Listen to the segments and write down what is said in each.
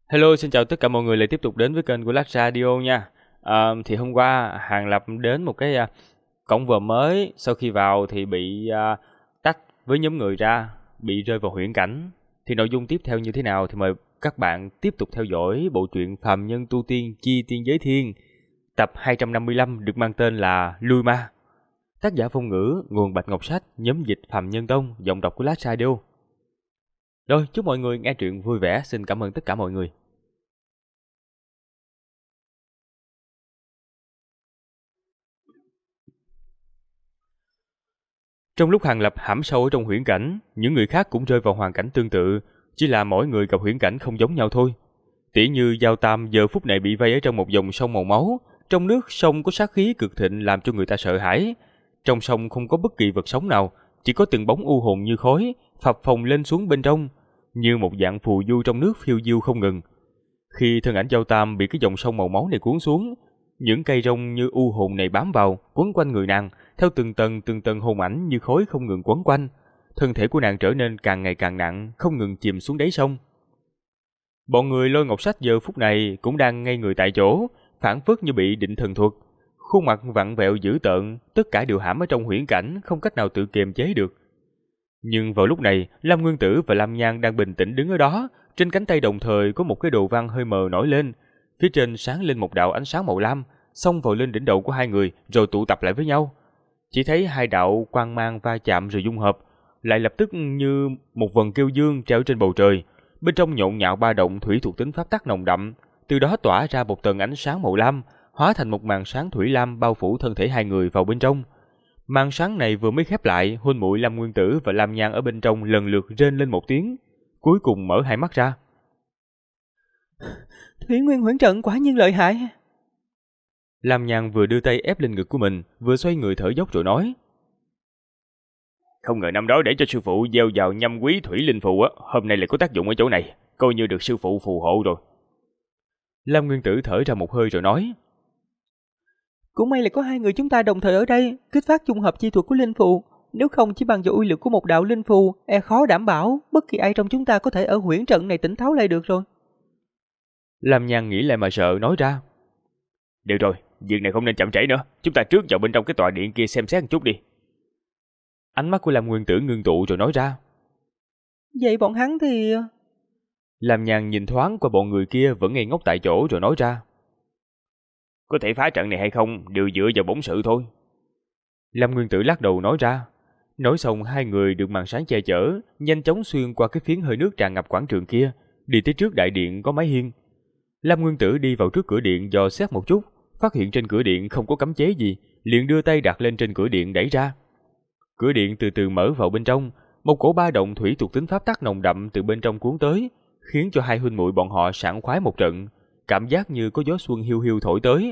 Hello, xin chào tất cả mọi người lại tiếp tục đến với kênh của Lát Radio nha. Thì hôm qua Hàng Lập đến một cái cổng vòm mới, sau khi vào thì bị tách với nhóm người ra, bị rơi vào huyễn cảnh. Thì nội dung tiếp theo như thế nào thì mời các bạn tiếp tục theo dõi bộ truyện Phàm Nhân Tu Tiên Chi Tiên Giới Thiên, tập 255 được mang tên là Lui Ma. Tác giả Phong Ngữ, nguồn Bạch Ngọc Sách, nhóm dịch Phàm Nhân Tông, giọng đọc của Lát Radio. Rồi, chúc mọi người nghe truyện vui vẻ, xin cảm ơn tất cả mọi người. Trong lúc Hàng Lập hãm sâu ở trong huyễn cảnh, những người khác cũng rơi vào hoàn cảnh tương tự, chỉ là mỗi người gặp huyễn cảnh không giống nhau thôi. Tỉ như Giao Tam giờ phút này bị vây ở trong một dòng sông màu máu, trong nước sông có sát khí cực thịnh làm cho người ta sợ hãi. Trong sông không có bất kỳ vật sống nào, chỉ có từng bóng u hồn như khói, phập phồng lên xuống bên trong, như một dạng phù du trong nước phiêu diêu không ngừng. Khi thân ảnh Giao Tam bị cái dòng sông màu máu này cuốn xuống, những cây rong như u hồn này bám vào, quấn quanh người nàng, theo từng tầng hồn ảnh như khói không ngừng quấn quanh. Thân thể của nàng trở nên càng ngày càng nặng, không ngừng chìm xuống đáy sông. Bọn người Lôi Ngọc Sách giờ phút này cũng đang ngây người tại chỗ, phảng phất như bị định thần thuật. Khuôn mặt vặn vẹo dữ tợn, tất cả đều hãm ở trong huyễn cảnh, không cách nào tự kiềm chế được. Nhưng vào lúc này, Lam Nguyên Tử và Lam Nhan đang bình tĩnh đứng ở đó, trên cánh tay đồng thời có một cái đồ văn hơi mờ nổi lên, phía trên sáng lên một đạo ánh sáng màu lam, xông vào lên đỉnh đầu của hai người rồi tụ tập lại với nhau. Chỉ thấy hai đạo quang mang va chạm rồi dung hợp, lại lập tức như một vần kiêu dương treo trên bầu trời, bên trong nhộn nhạo ba động thủy thuộc tính pháp tắc nồng đậm, từ đó tỏa ra một tầng ánh sáng màu lam, hóa thành một màn sáng thủy lam bao phủ thân thể hai người vào bên trong. Màn sáng này vừa mới khép lại, huynh muội Lam Nguyên Tử và Lam Nhan ở bên trong lần lượt rên lên một tiếng, cuối cùng mở hai mắt ra. Thủy Nguyên Huyễn Trận quả nhiên lợi hại. Lam Nhan vừa đưa tay ép lên ngực của mình, vừa xoay người thở dốc rồi nói: Không ngờ năm đó để cho sư phụ gieo vào nhâm quý thủy linh phù á, hôm nay lại có tác dụng ở chỗ này, coi như được sư phụ phù hộ rồi. Lam Nguyên Tử thở ra một hơi rồi nói: Cũng may là có hai người chúng ta đồng thời ở đây, kích phát dung hợp chi thuật của linh phù. Nếu không chỉ bằng vào uy lực của một đạo linh phù, khó đảm bảo bất kỳ ai trong chúng ta có thể ở huyễn trận này tỉnh táo lại được rồi. Lam Nhan nghĩ lại mà sợ nói ra: Được rồi, việc này không nên chậm trễ nữa, chúng ta trước vào bên trong cái tòa điện kia xem xét một chút đi. Ánh mắt của Lam Nguyên Tử ngưng tụ rồi nói ra: Vậy bọn hắn thì... Lam Nhan nhìn thoáng qua bọn người kia vẫn ngây ngốc tại chỗ rồi nói ra: Có thể phá trận này hay không đều dựa vào bổn sự thôi. Lam Nguyên Tử lắc đầu nói ra. Nói xong hai người được màn sáng che chở, nhanh chóng xuyên qua cái phiến hơi nước tràn ngập quảng trường kia, đi tới trước đại điện có mái hiên. Lam Nguyên Tử đi vào trước cửa điện dò xét một chút, phát hiện trên cửa điện không có cấm chế gì, liền đưa tay đặt lên trên cửa điện đẩy ra. Cửa điện từ từ mở vào bên trong, một cổ ba động thủy thuộc tính pháp tắc nồng đậm từ bên trong cuốn tới, khiến cho hai huynh muội bọn họ sảng khoái một trận, cảm giác như có gió xuân hiu hiu thổi tới.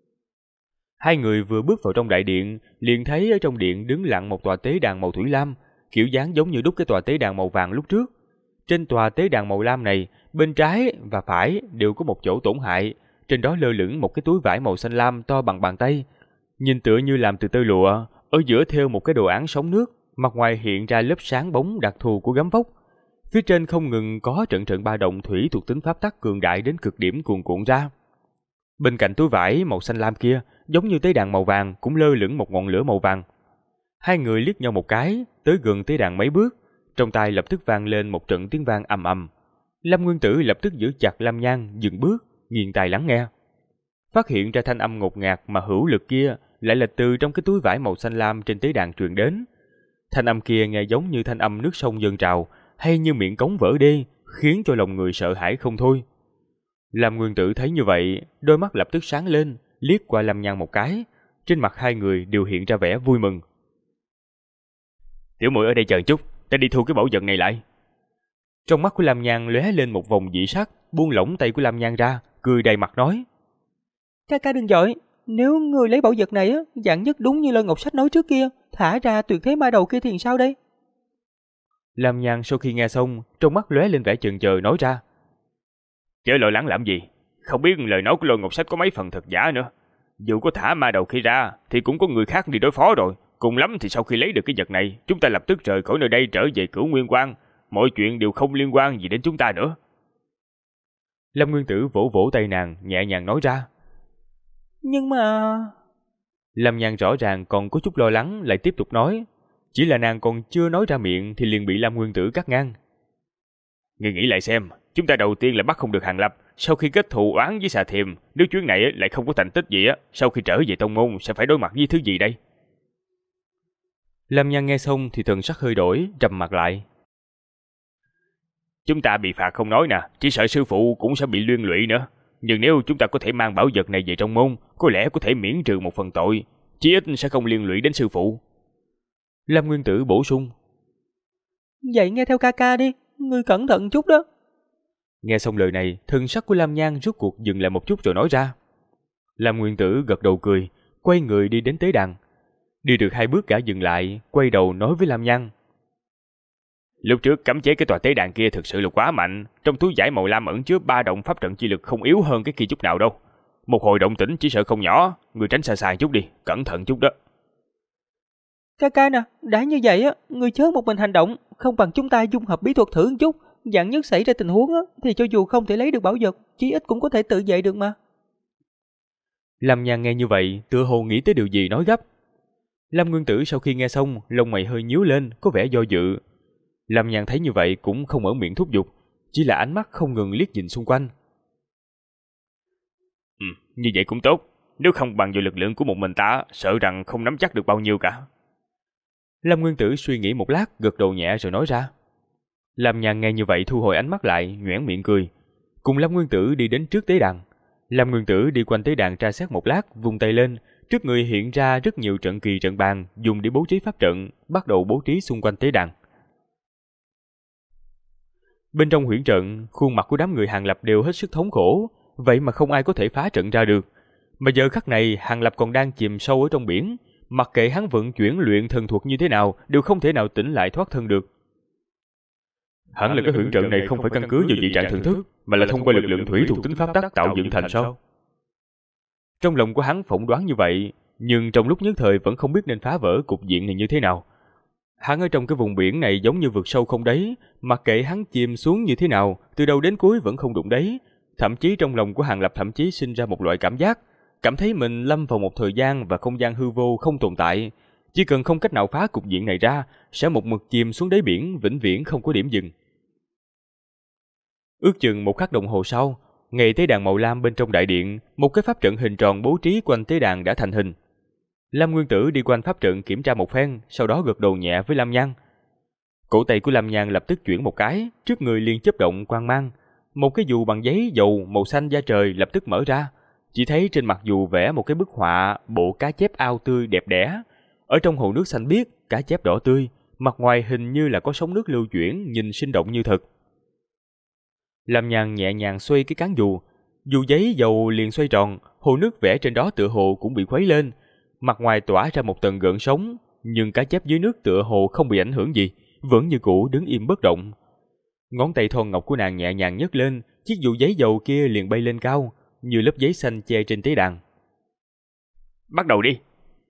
Hai người vừa bước vào trong đại điện, liền thấy ở trong điện đứng lặng một tòa tế đàn màu thủy lam, kiểu dáng giống như đúc cái tòa tế đàn màu vàng lúc trước. Trên tòa tế đàn màu lam này, bên trái và phải đều có một chỗ tổn hại, trên đó lơ lửng một cái túi vải màu xanh lam to bằng bàn tay, nhìn tựa như làm từ tơ lụa, ở giữa thêu một cái đồ án sóng nước, mặt ngoài hiện ra lớp sáng bóng đặc thù của gấm vóc. Phía trên không ngừng có trận trận ba động thủy thuộc tính pháp tắc cường đại đến cực điểm cuồn cuộn ra. Bên cạnh túi vải màu xanh lam kia, giống như tế đàn màu vàng cũng lơ lửng một ngọn lửa màu vàng. Hai người liếc nhau một cái, tới gần tế đàn mấy bước, trong tai lập tức vang lên một trận tiếng vang ầm ầm. Lam Nguyên Tử lập tức giữ chặt Lam Nhan, dừng bước, nghiêng tai lắng nghe. Phát hiện ra thanh âm ngột ngạt mà hữu lực kia lại là từ trong cái túi vải màu xanh lam trên tế đàn truyền đến. Thanh âm kia nghe giống như thanh âm nước sông dâng trào, hay như miệng cống vỡ đê, khiến cho lòng người sợ hãi không thôi. Lam Nguyên Tử thấy như vậy, đôi mắt lập tức sáng lên, liếc qua Lam Nhan một cái, trên mặt hai người đều hiện ra vẻ vui mừng. Tiểu muội ở đây chờ chút, ta đi thu cái bảo vật này lại. Trong mắt của Lam Nhan lóe lên một vòng dị sắc, buông lỏng tay của Lam Nhan ra, cười đầy mặt nói: Ca đừng giỏi, nếu người lấy bảo vật này dạng nhất đúng như Lôi Ngọc Sách nói trước kia, thả ra tuyệt thế ma đầu kia thì sao đây? Lam Nhan sau khi nghe xong, trong mắt lóe lên vẻ chần chờ nói ra: Chớ lo lắng làm gì, không biết lời nói của Lôi Ngọc Sách có mấy phần thật giả nữa. Dù có thả ma đầu khi ra, thì cũng có người khác đi đối phó rồi. Cùng lắm thì sau khi lấy được cái vật này, chúng ta lập tức rời khỏi nơi đây trở về Cửu Nguyên Quan. Mọi chuyện đều không liên quan gì đến chúng ta nữa. Lâm Nguyên Tử vỗ vỗ tay nàng, nhẹ nhàng nói ra. Nhưng mà... Lâm Nhan rõ ràng còn có chút lo lắng, lại tiếp tục nói. Chỉ là nàng còn chưa nói ra miệng thì liền bị Lâm Nguyên Tử cắt ngang. Ngươi nghĩ lại xem, chúng ta đầu tiên là bắt không được Hàng Lập, sau khi kết thù oán với Xà Thiềm, nếu chuyến này lại không có thành tích gì á, sau khi trở về tông môn sẽ phải đối mặt với thứ gì đây? Lâm Nhan nghe xong thì thần sắc hơi đổi, trầm mặt lại. Chúng ta bị phạt không nói nè, chỉ sợ sư phụ cũng sẽ bị liên lụy nữa. Nhưng nếu chúng ta có thể mang bảo vật này về trong môn, có lẽ có thể miễn trừ một phần tội, chí ít sẽ không liên lụy đến sư phụ. Lâm Nguyên Tử bổ sung. Vậy nghe theo ca ca đi, ngươi cẩn thận chút đó. Nghe xong lời này, thân sắc của Lam Nhan rút cuộc dừng lại một chút rồi nói ra. Lâm Nguyên Tử gật đầu cười, quay người đi đến tế đàn. Đi được 2 bước gã dừng lại, quay đầu nói với Lam Nhan. Lúc trước cấm chế cái tòa tế đàn kia thực sự là quá mạnh, trong túi vải màu lam ẩn chứa 3 động pháp trận chi lực không yếu hơn cái kia chút nào đâu. Một hồi động tĩnh chỉ sợ không nhỏ, người tránh xa xa chút đi, cẩn thận chút đó. Ca ca nè, đã như vậy á, ngươi chớ một mình hành động, không bằng chúng ta dung hợp bí thuật thử một chút, vạn nhất xảy ra tình huống á, thì cho dù không thể lấy được bảo vật, chí ít cũng có thể tự vệ được mà. Lâm Nhan nghe như vậy, tựa hồ nghĩ tới điều gì nói gấp. Lâm Nguyên Tử sau khi nghe xong, lông mày hơi nhíu lên, có vẻ do dự. Lâm Nhan thấy như vậy cũng không mở miệng thúc giục, chỉ là ánh mắt không ngừng liếc nhìn xung quanh. Như vậy cũng tốt, nếu không bằng vào lực lượng của một mình ta, sợ rằng không nắm chắc được bao nhiêu cả. Lâm Nguyên Tử suy nghĩ một lát, gật đầu nhẹ rồi nói ra. Lâm Nhan nghe như vậy thu hồi ánh mắt lại, nhoẻn miệng cười. Cùng Lâm Nguyên Tử đi đến trước tế đàn. Lâm Nguyên Tử đi quanh tế đàn tra xét một lát, vung tay lên, trước người hiện ra rất nhiều trận kỳ trận bàn, dùng để bố trí pháp trận, bắt đầu bố trí xung quanh tế đàn. Bên trong huyễn trận, khuôn mặt của đám người Hàng Lập đều hết sức thống khổ, vậy mà không ai có thể phá trận ra được. Mà giờ khắc này, Hàng Lập còn đang chìm sâu ở trong biển, mặc kệ hắn vận chuyển luyện thần thuật như thế nào, đều không thể nào tỉnh lại thoát thân được. Hẳn là cái huyễn trận này không phải căn cứ vào dị trạng thần thức, mà là thông qua lực lượng thủy thuộc tính pháp tắc tạo dựng thành sao? Trong lòng của hắn phỏng đoán như vậy, nhưng trong lúc nhất thời vẫn không biết nên phá vỡ cục diện này như thế nào. Hắn ở trong cái vùng biển này giống như vực sâu không đáy, mặc kệ hắn chìm xuống như thế nào, từ đầu đến cuối vẫn không đụng đáy. Thậm chí trong lòng của Hàng Lập thậm chí sinh ra một loại cảm giác, cảm thấy mình lâm vào một thời gian và không gian hư vô không tồn tại. Chỉ cần không cách nào phá cục diện này ra, sẽ một mực chìm xuống đáy biển, vĩnh viễn không có điểm dừng. Ước chừng 1 khắc đồng hồ sau, ngay tế đàn màu lam bên trong đại điện, một cái pháp trận hình tròn bố trí quanh tế đàn đã thành hình. Lâm Nguyên Tử đi quanh pháp trận kiểm tra một phen, sau đó gật đầu nhẹ với Lâm Nhan. Cổ tay của Lâm Nhan lập tức chuyển một cái, trước người liền chớp động quang mang. Một cái dù bằng giấy dầu màu xanh da trời lập tức mở ra. Chỉ thấy trên mặt dù vẽ một cái bức họa bộ cá chép ao tươi đẹp đẽ. Ở trong hồ nước xanh biếc, cá chép đỏ tươi, mặt ngoài hình như là có sóng nước lưu chuyển, nhìn sinh động như thật. Lâm Nhan nhẹ nhàng xoay cái cán dù giấy dầu liền xoay tròn, hồ nước vẽ trên đó tựa hồ cũng bị khuấy lên. Mặt ngoài tỏa ra một tầng gợn sóng, nhưng cá chép dưới nước tựa hồ không bị ảnh hưởng gì, vẫn như cũ đứng im bất động. Ngón tay thon ngọc của nàng nhẹ nhàng nhấc lên, chiếc dù giấy dầu kia liền bay lên cao, như lớp giấy xanh che trên tế đàn. Bắt đầu đi!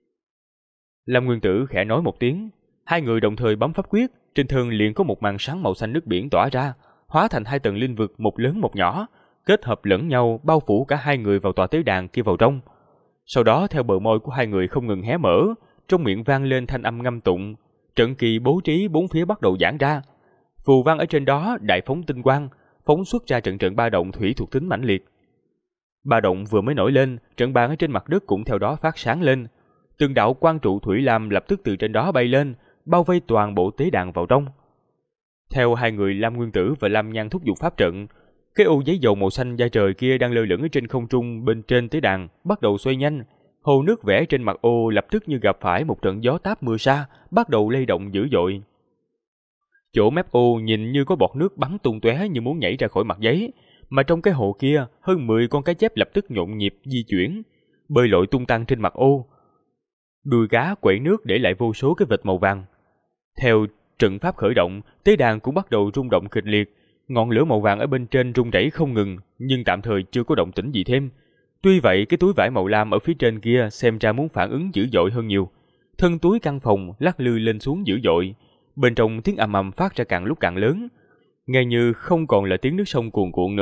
Lâm Nguyên Tử khẽ nói một tiếng, 2 người đồng thời bấm pháp quyết, trên thân liền có một màn sáng màu xanh nước biển tỏa ra, hóa thành 2 tầng linh vực, một lớn một nhỏ, kết hợp lẫn nhau bao phủ cả 2 người vào tòa tế đàn kia vào trong. Sau đó theo bờ môi của 2 người không ngừng hé mở, trong miệng vang lên thanh âm ngâm tụng, trận kỳ bố trí bốn phía bắt đầu giãn ra. Phù văn ở trên đó đại phóng tinh quang, phóng xuất ra trận trận ba động thủy thuộc tính mãnh liệt. Ba động vừa mới nổi lên, trận bàn ở trên mặt đất cũng theo đó phát sáng lên. Từng đạo quang trụ thủy lam lập tức từ trên đó bay lên, bao vây toàn bộ tế đàn vào trong. Theo 2 người Lam Nguyên Tử và Lam Nhan thúc giục pháp trận, cái ô giấy dầu màu xanh da trời kia đang lơ lửng ở trên không trung bên trên tế đàn bắt đầu xoay nhanh. Hồ nước vẽ trên mặt ô lập tức như gặp phải một trận gió táp mưa sa, bắt đầu lay động dữ dội. Chỗ mép ô nhìn như có bọt nước bắn tung tóe như muốn nhảy ra khỏi mặt giấy, mà trong cái hồ kia hơn 10 con cá chép lập tức nhộn nhịp di chuyển, bơi lội tung tăng trên mặt ô. Đuôi cá quẩy nước để lại vô số cái vệt màu vàng. Theo trận pháp khởi động, tế đàn cũng bắt đầu rung động kịch liệt. Ngọn lửa màu vàng ở bên trên rung rẩy không ngừng, nhưng tạm thời chưa có động tĩnh gì thêm. Tuy vậy, cái túi vải màu lam ở phía trên kia xem ra muốn phản ứng dữ dội hơn nhiều. Thân túi căn phòng lắc lư lên xuống dữ dội, bên trong tiếng ầm ầm phát ra càng lúc càng lớn, nghe như không còn là tiếng nước sông cuồn cuộn nữa,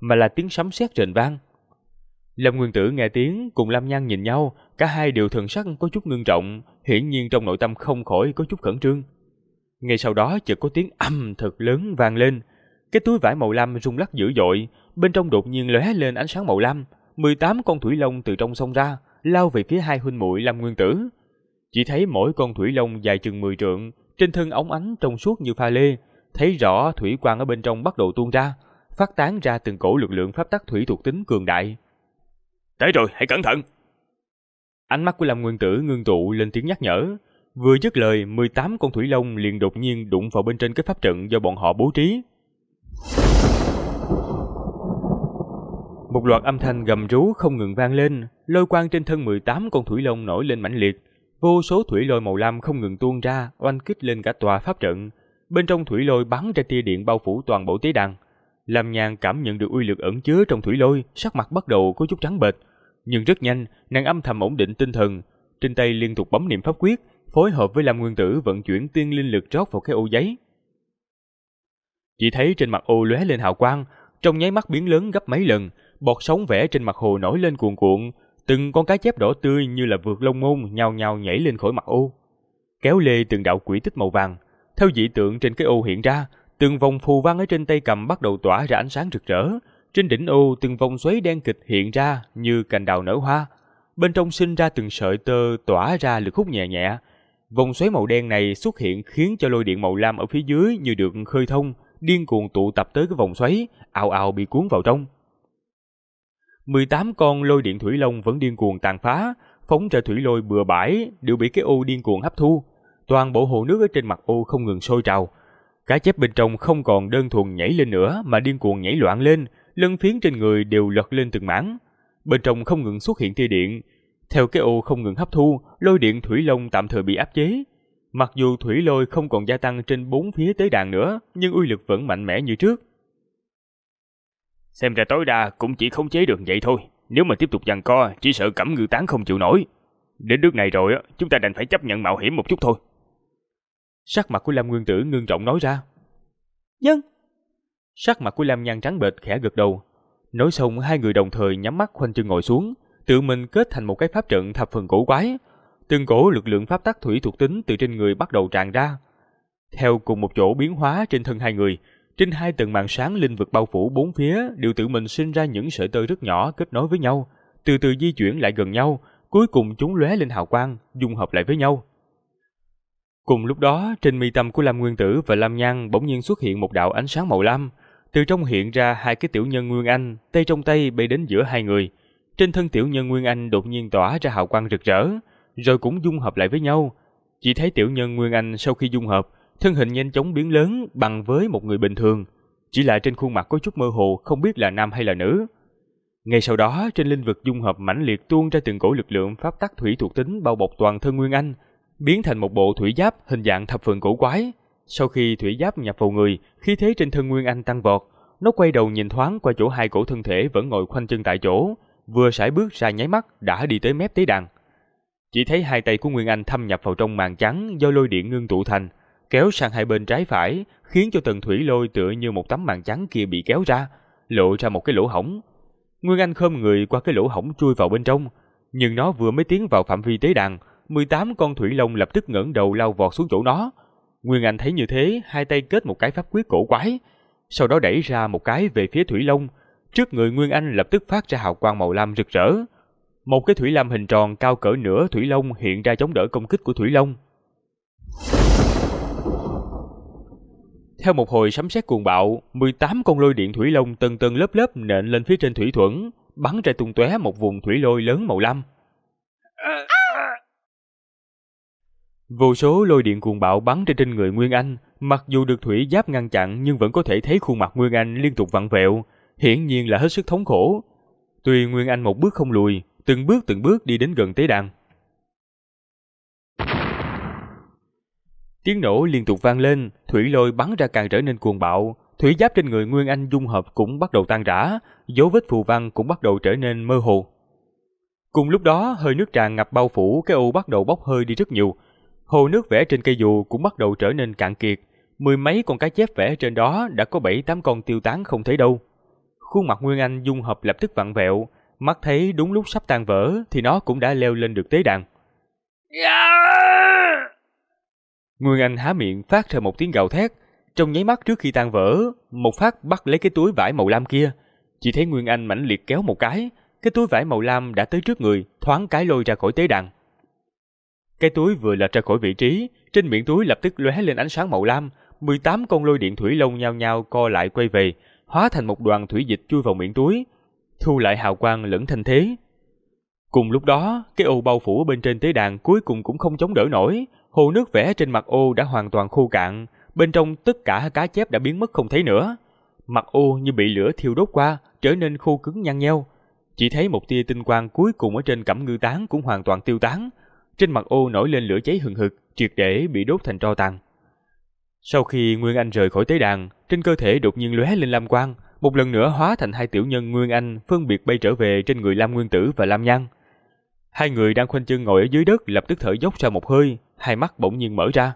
mà là tiếng sấm sét rền vang. Lâm Nguyên Tử nghe tiếng cùng Lam Nhan nhìn nhau, cả hai đều thần sắc có chút ngưng trọng, hiển nhiên trong nội tâm không khỏi có chút khẩn trương. Ngay sau đó chợt có tiếng âm thật lớn vang lên, cái túi vải màu lam rung lắc dữ dội, bên trong đột nhiên lóe lên ánh sáng màu lam, 18 con thủy long từ trong xông ra, lao về phía hai huynh muội Lâm Nguyên Tử. Chỉ thấy mỗi con thủy long dài chừng 10 trượng, trên thân óng ánh trong suốt như pha lê, thấy rõ thủy quang ở bên trong bắt đầu tuôn ra, phát tán ra từng cổ lực lượng pháp tắc thủy thuộc tính cường đại. Tới rồi, hãy cẩn thận! Ánh mắt của Lâm Nguyên Tử ngưng tụ lên tiếng nhắc nhở. Vừa dứt lời, 18 con thủy long liền đột nhiên đụng vào bên trên cái pháp trận do bọn họ bố trí. Một loạt âm thanh gầm rú không ngừng vang lên, lôi quang trên thân 18 con thủy long nổi lên mãnh liệt, vô số thủy lôi màu lam không ngừng tuôn ra, oanh kích lên cả tòa pháp trận. Bên trong thủy lôi bắn ra tia điện bao phủ toàn bộ tế đàn. Lam Nhan cảm nhận được uy lực ẩn chứa trong thủy lôi, sắc mặt bắt đầu có chút trắng bệch, nhưng rất nhanh, nàng âm thầm ổn định tinh thần, trên tay liên tục bấm niệm pháp quyết, phối hợp với Lâm Nguyên Tử vận chuyển tiên linh lực rót vào cái ô giấy. Chỉ thấy trên mặt ô lóe lên hào quang, trong nháy mắt biến lớn gấp mấy lần, bọt sóng vẽ trên mặt hồ nổi lên cuồn cuộn, từng con cá chép đỏ tươi như là vượt lông môn nhao nhao nhảy lên khỏi mặt ô, kéo lê từng đạo quỹ tích màu vàng. Theo dị tượng trên cái ô hiện ra, từng vòng phù văn ở trên tay cầm bắt đầu tỏa ra ánh sáng rực rỡ. Trên đỉnh ô từng vòng xoáy đen kịch hiện ra như cành đào nở hoa, bên trong sinh ra từng sợi tơ tỏa ra lực hút nhẹ nhẹ. Vòng xoáy màu đen này xuất hiện khiến cho lôi điện màu lam ở phía dưới như được khơi thông, điên cuồng tụ tập tới cái vòng xoáy, ào ào bị cuốn vào trong. 18 con lôi điện thủy long vẫn điên cuồng tàn phá, phóng ra thủy lôi bừa bãi đều bị cái ô điên cuồng hấp thu. Toàn bộ hồ nước ở trên mặt ô không ngừng sôi trào. Cá chép bên trong không còn đơn thuần nhảy lên nữa mà điên cuồng nhảy loạn lên, lân phiến trên người đều lật lên từng mảng. Bên trong không ngừng xuất hiện tia điện. Theo cái ô không ngừng hấp thu, lôi điện thủy long tạm thời bị áp chế. Mặc dù thủy lôi không còn gia tăng trên 4 phía tế đàn nữa, nhưng uy lực vẫn mạnh mẽ như trước. Xem ra tối đa cũng chỉ khống chế được vậy thôi. Nếu mà tiếp tục giằng co, chỉ sợ Cẩm Ngư Tán không chịu nổi. Đến nước này rồi, chúng ta đành phải chấp nhận mạo hiểm một chút thôi. Sắc mặt của Lâm Nguyên Tử ngưng trọng nói ra. Dân. Sắc mặt của Lam Nhan trắng bệch khẽ gật đầu. Nói xong, hai người đồng thời nhắm mắt khoanh chân ngồi xuống, tự mình kết thành một cái pháp trận thập phần cổ quái. Từng cổ lực lượng pháp tắc thủy thuộc tính từ trên người bắt đầu tràn ra. Theo cùng một chỗ biến hóa trên thân hai người, trên hai tầng màn sáng linh vực bao phủ bốn phía đều tự mình sinh ra những sợi tơ rất nhỏ kết nối với nhau, từ từ di chuyển lại gần nhau, cuối cùng chúng lóe lên hào quang, dung hợp lại với nhau. Cùng lúc đó, trên mi tâm của Lâm Nguyên Tử và Lam Nhan bỗng nhiên xuất hiện một đạo ánh sáng màu lam, từ trong hiện ra hai cái tiểu nhân Nguyên Anh, tay trong tay bay đến giữa hai người. Trên thân tiểu nhân Nguyên Anh đột nhiên tỏa ra hào quang rực rỡ, rồi cũng dung hợp lại với nhau. Chỉ thấy tiểu nhân Nguyên Anh sau khi dung hợp, thân hình nhanh chóng biến lớn bằng với một người bình thường, chỉ là trên khuôn mặt có chút mơ hồ, không biết là nam hay là nữ. Ngay sau đó, trên linh vực dung hợp mãnh liệt tuôn ra từng cổ lực lượng pháp tắc thủy thuộc tính bao bọc toàn thân Nguyên Anh, biến thành một bộ thủy giáp hình dạng thập phần cổ quái. Sau khi thủy giáp nhập vào người, khí thế trên thân Nguyên Anh tăng vọt, nó quay đầu nhìn thoáng qua chỗ hai cổ thân thể vẫn ngồi khoanh chân tại chỗ, vừa sải bước ra nháy mắt đã đi tới mép tế đàn. Chỉ thấy hai tay của Nguyên Anh thâm nhập vào trong màn trắng do lôi điện ngưng tụ thành, kéo sang hai bên trái phải, khiến cho tầng thủy lôi tựa như một tấm màn trắng kia bị kéo ra, lộ ra một cái lỗ hổng. Nguyên Anh khom người qua cái lỗ hổng chui vào bên trong, nhưng nó vừa mới tiến vào phạm vi tế đàn, 18 con thủy long lập tức ngẩng đầu lao vọt xuống chỗ nó. Nguyên Anh thấy như thế, hai tay kết một cái pháp quyết cổ quái, sau đó đẩy ra một cái về phía thủy long. Trước người Nguyên Anh lập tức phát ra hào quang màu lam rực rỡ. Một cái thủy lam hình tròn cao cỡ nửa thủy long hiện ra chống đỡ công kích của thủy long. Theo một hồi sấm sét cuồng bạo, 18 con lôi điện thủy long tầng tầng lớp lớp nện lên phía trên thủy thuẫn, bắn ra tung tóe một vùng thủy lôi lớn màu lam. Vô số lôi điện cuồng bạo bắn ra trên người Nguyên Anh, mặc dù được thủy giáp ngăn chặn nhưng vẫn có thể thấy khuôn mặt Nguyên Anh liên tục vặn vẹo, hiển nhiên là hết sức thống khổ. Tuy Nguyên Anh một bước không lùi, từng bước đi đến gần tế đàn. Tiếng nổ liên tục vang lên, thủy lôi bắn ra càng trở nên cuồng bạo, thủy giáp trên người Nguyên Anh dung hợp cũng bắt đầu tan rã, dấu vết phù văn cũng bắt đầu trở nên mơ hồ. Cùng lúc đó, hơi nước tràn ngập bao phủ, cái ô bắt đầu bốc hơi đi rất nhiều. Hồ nước vẽ trên cây dù cũng bắt đầu trở nên cạn kiệt, mười mấy con cá chép vẽ trên đó đã có 7-8 con tiêu tán không thấy đâu. Khuôn mặt Nguyên Anh dung hợp lập tức vặn vẹo, mắt thấy đúng lúc sắp tan vỡ thì nó cũng đã leo lên được tế đàn. Nguyên Anh há miệng phát ra một tiếng gào thét. Trong nháy mắt trước khi tan vỡ, một phát bắt lấy cái túi vải màu lam kia. Chỉ thấy Nguyên Anh mãnh liệt kéo một cái túi vải màu lam đã tới trước người, thoáng cái lôi ra khỏi tế đàn. Cái túi vừa lệch ra khỏi vị trí, trên miệng túi lập tức lóe lên ánh sáng màu lam, 18 con lôi điện thủy long nhao nhao co lại quay về, hóa thành một đoàn thủy dịch chui vào miệng túi, thu lại hào quang lẫn thanh thế. Cùng lúc đó, cái ô bao phủ bên trên tế đàn cuối cùng cũng không chống đỡ nổi, hồ nước vẽ trên mặt ô đã hoàn toàn khô cạn, bên trong tất cả cá chép đã biến mất không thấy nữa. Mặt ô như bị lửa thiêu đốt qua, trở nên khô cứng nhăn nheo. Chỉ thấy một tia tinh quang cuối cùng ở trên cẩm ngư tán cũng hoàn toàn tiêu tán. Trên mặt ô nổi lên lửa cháy hừng hực, triệt để bị đốt thành tro tàn. Sau khi Nguyên Anh rời khỏi tế đàn, trên cơ thể đột nhiên lóe lên lam quang, một lần nữa hóa thành hai tiểu nhân Nguyên Anh phân biệt bay trở về trên người Lam Nguyên Tử và Lam Nhan. Hai người đang khoanh chân ngồi ở dưới đất lập tức thở dốc ra một hơi, hai mắt bỗng nhiên mở ra.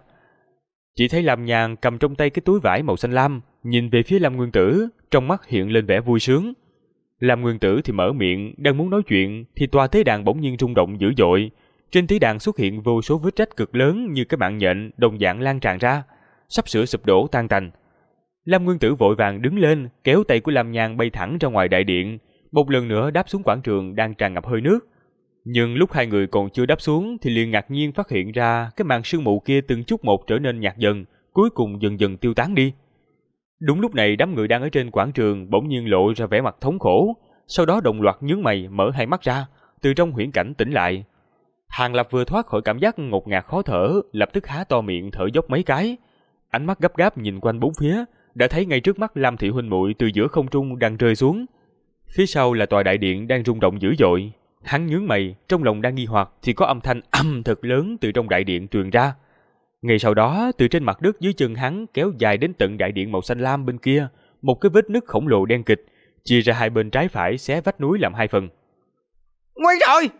Chỉ thấy Lam Nhan cầm trong tay cái túi vải màu xanh lam, nhìn về phía Lam Nguyên Tử, trong mắt hiện lên vẻ vui sướng. Lam Nguyên Tử thì mở miệng, đang muốn nói chuyện, thì tòa tế đàn bỗng nhiên rung động dữ dội. Trên tế đàn xuất hiện vô số vết rách cực lớn như cái mạng nhện đồng dạng lan tràn ra, sắp sửa sụp đổ tan tành. Lam Nguyên Tử vội vàng đứng lên, kéo tay của Lam Nhan bay thẳng ra ngoài đại điện, một lần nữa đáp xuống quảng trường đang tràn ngập hơi nước. Nhưng lúc hai người còn chưa đáp xuống thì liền ngạc nhiên phát hiện ra cái màn sương mù kia từng chút một trở nên nhạt dần, cuối cùng dần dần tiêu tán đi. Đúng lúc này đám người đang ở trên quảng trường bỗng nhiên lộ ra vẻ mặt thống khổ, sau đó đồng loạt nhướng mày mở hai mắt ra, từ trong huyễn cảnh tỉnh lại. Hàng Lập vừa thoát khỏi cảm giác ngột ngạt khó thở, lập tức há to miệng thở dốc mấy cái. Ánh mắt gấp gáp nhìn quanh bốn phía, đã thấy ngay trước mắt Lam thị huynh muội từ giữa không trung đang rơi xuống. Phía sau là tòa đại điện đang rung động dữ dội. Hắn nhướng mày, trong lòng đang nghi hoặc thì có âm thanh âm thật lớn từ trong đại điện truyền ra. Ngay sau đó, từ trên mặt đất dưới chân hắn kéo dài đến tận đại điện màu xanh lam bên kia, một cái vết nứt khổng lồ đen kịch, chia ra hai bên trái phải xé vách núi làm hai phần. Nguy rồi!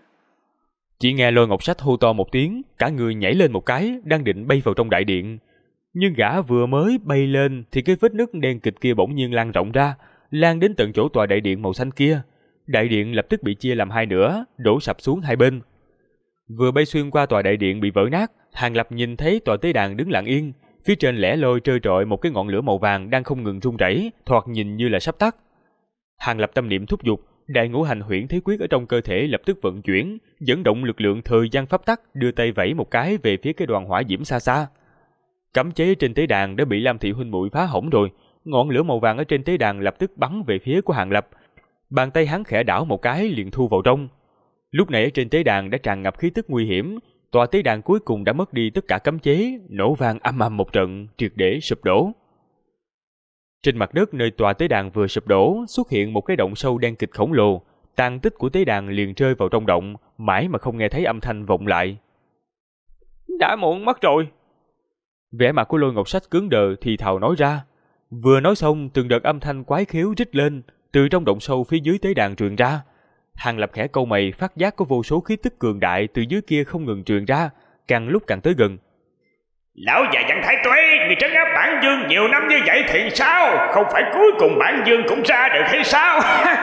Chỉ nghe Lôi Ngọc Sách hô to một tiếng, cả người nhảy lên một cái, đang định bay vào trong đại điện. Nhưng gã vừa mới bay lên thì cái vết nứt đen kịch kia bỗng nhiên lan rộng ra, lan đến tận chỗ tòa đại điện màu xanh kia. Đại điện lập tức bị chia làm hai nửa, đổ sập xuống hai bên. Vừa bay xuyên qua tòa đại điện bị vỡ nát, Hàng Lập nhìn thấy tòa tế đàn đứng lặng yên, phía trên lẻ loi trơ trọi một cái ngọn lửa màu vàng đang không ngừng rung rẩy, thoạt nhìn như là sắp tắt. Hàng Lập tâm niệm thúc giục, đại ngũ hành huyễn thế quyết ở trong cơ thể lập tức vận chuyển, dẫn động lực lượng thời gian pháp tắc, đưa tay vẫy một cái về phía cái đoàn hỏa diễm xa xa. Cấm chế trên tế đàn đã bị Lam thị huynh muội phá hỏng rồi, ngọn lửa màu vàng ở trên tế đàn lập tức bắn về phía của Hàng Lập. Bàn tay hắn khẽ đảo một cái liền thu vào trong. Lúc này ở trên tế đàn đã tràn ngập khí tức nguy hiểm, tòa tế đàn cuối cùng đã mất đi tất cả cấm chế, nổ vang âm ầm một trận, triệt để sụp đổ. Trên mặt đất nơi tòa tế đàn vừa sụp đổ, xuất hiện một cái động sâu đen kịch khổng lồ, tàn tích của tế đàn liền rơi vào trong động, mãi mà không nghe thấy âm thanh vọng lại. Đã muộn mất rồi. Vẻ mặt của Lôi Ngọc Sách cứng đờ thì thào nói ra. Vừa nói xong, từng đợt âm thanh quái khiếu rít lên, từ trong động sâu phía dưới tế đàn truyền ra. Hàng Lập khẽ cau mày, phát giác có vô số khí tức cường đại từ dưới kia không ngừng truyền ra, càng lúc càng tới gần. Lão già Văn Thái Tuế, người trấn áp Bản Dương nhiều năm như vậy thì sao? Không phải cuối cùng Bản Dương cũng ra được hay sao?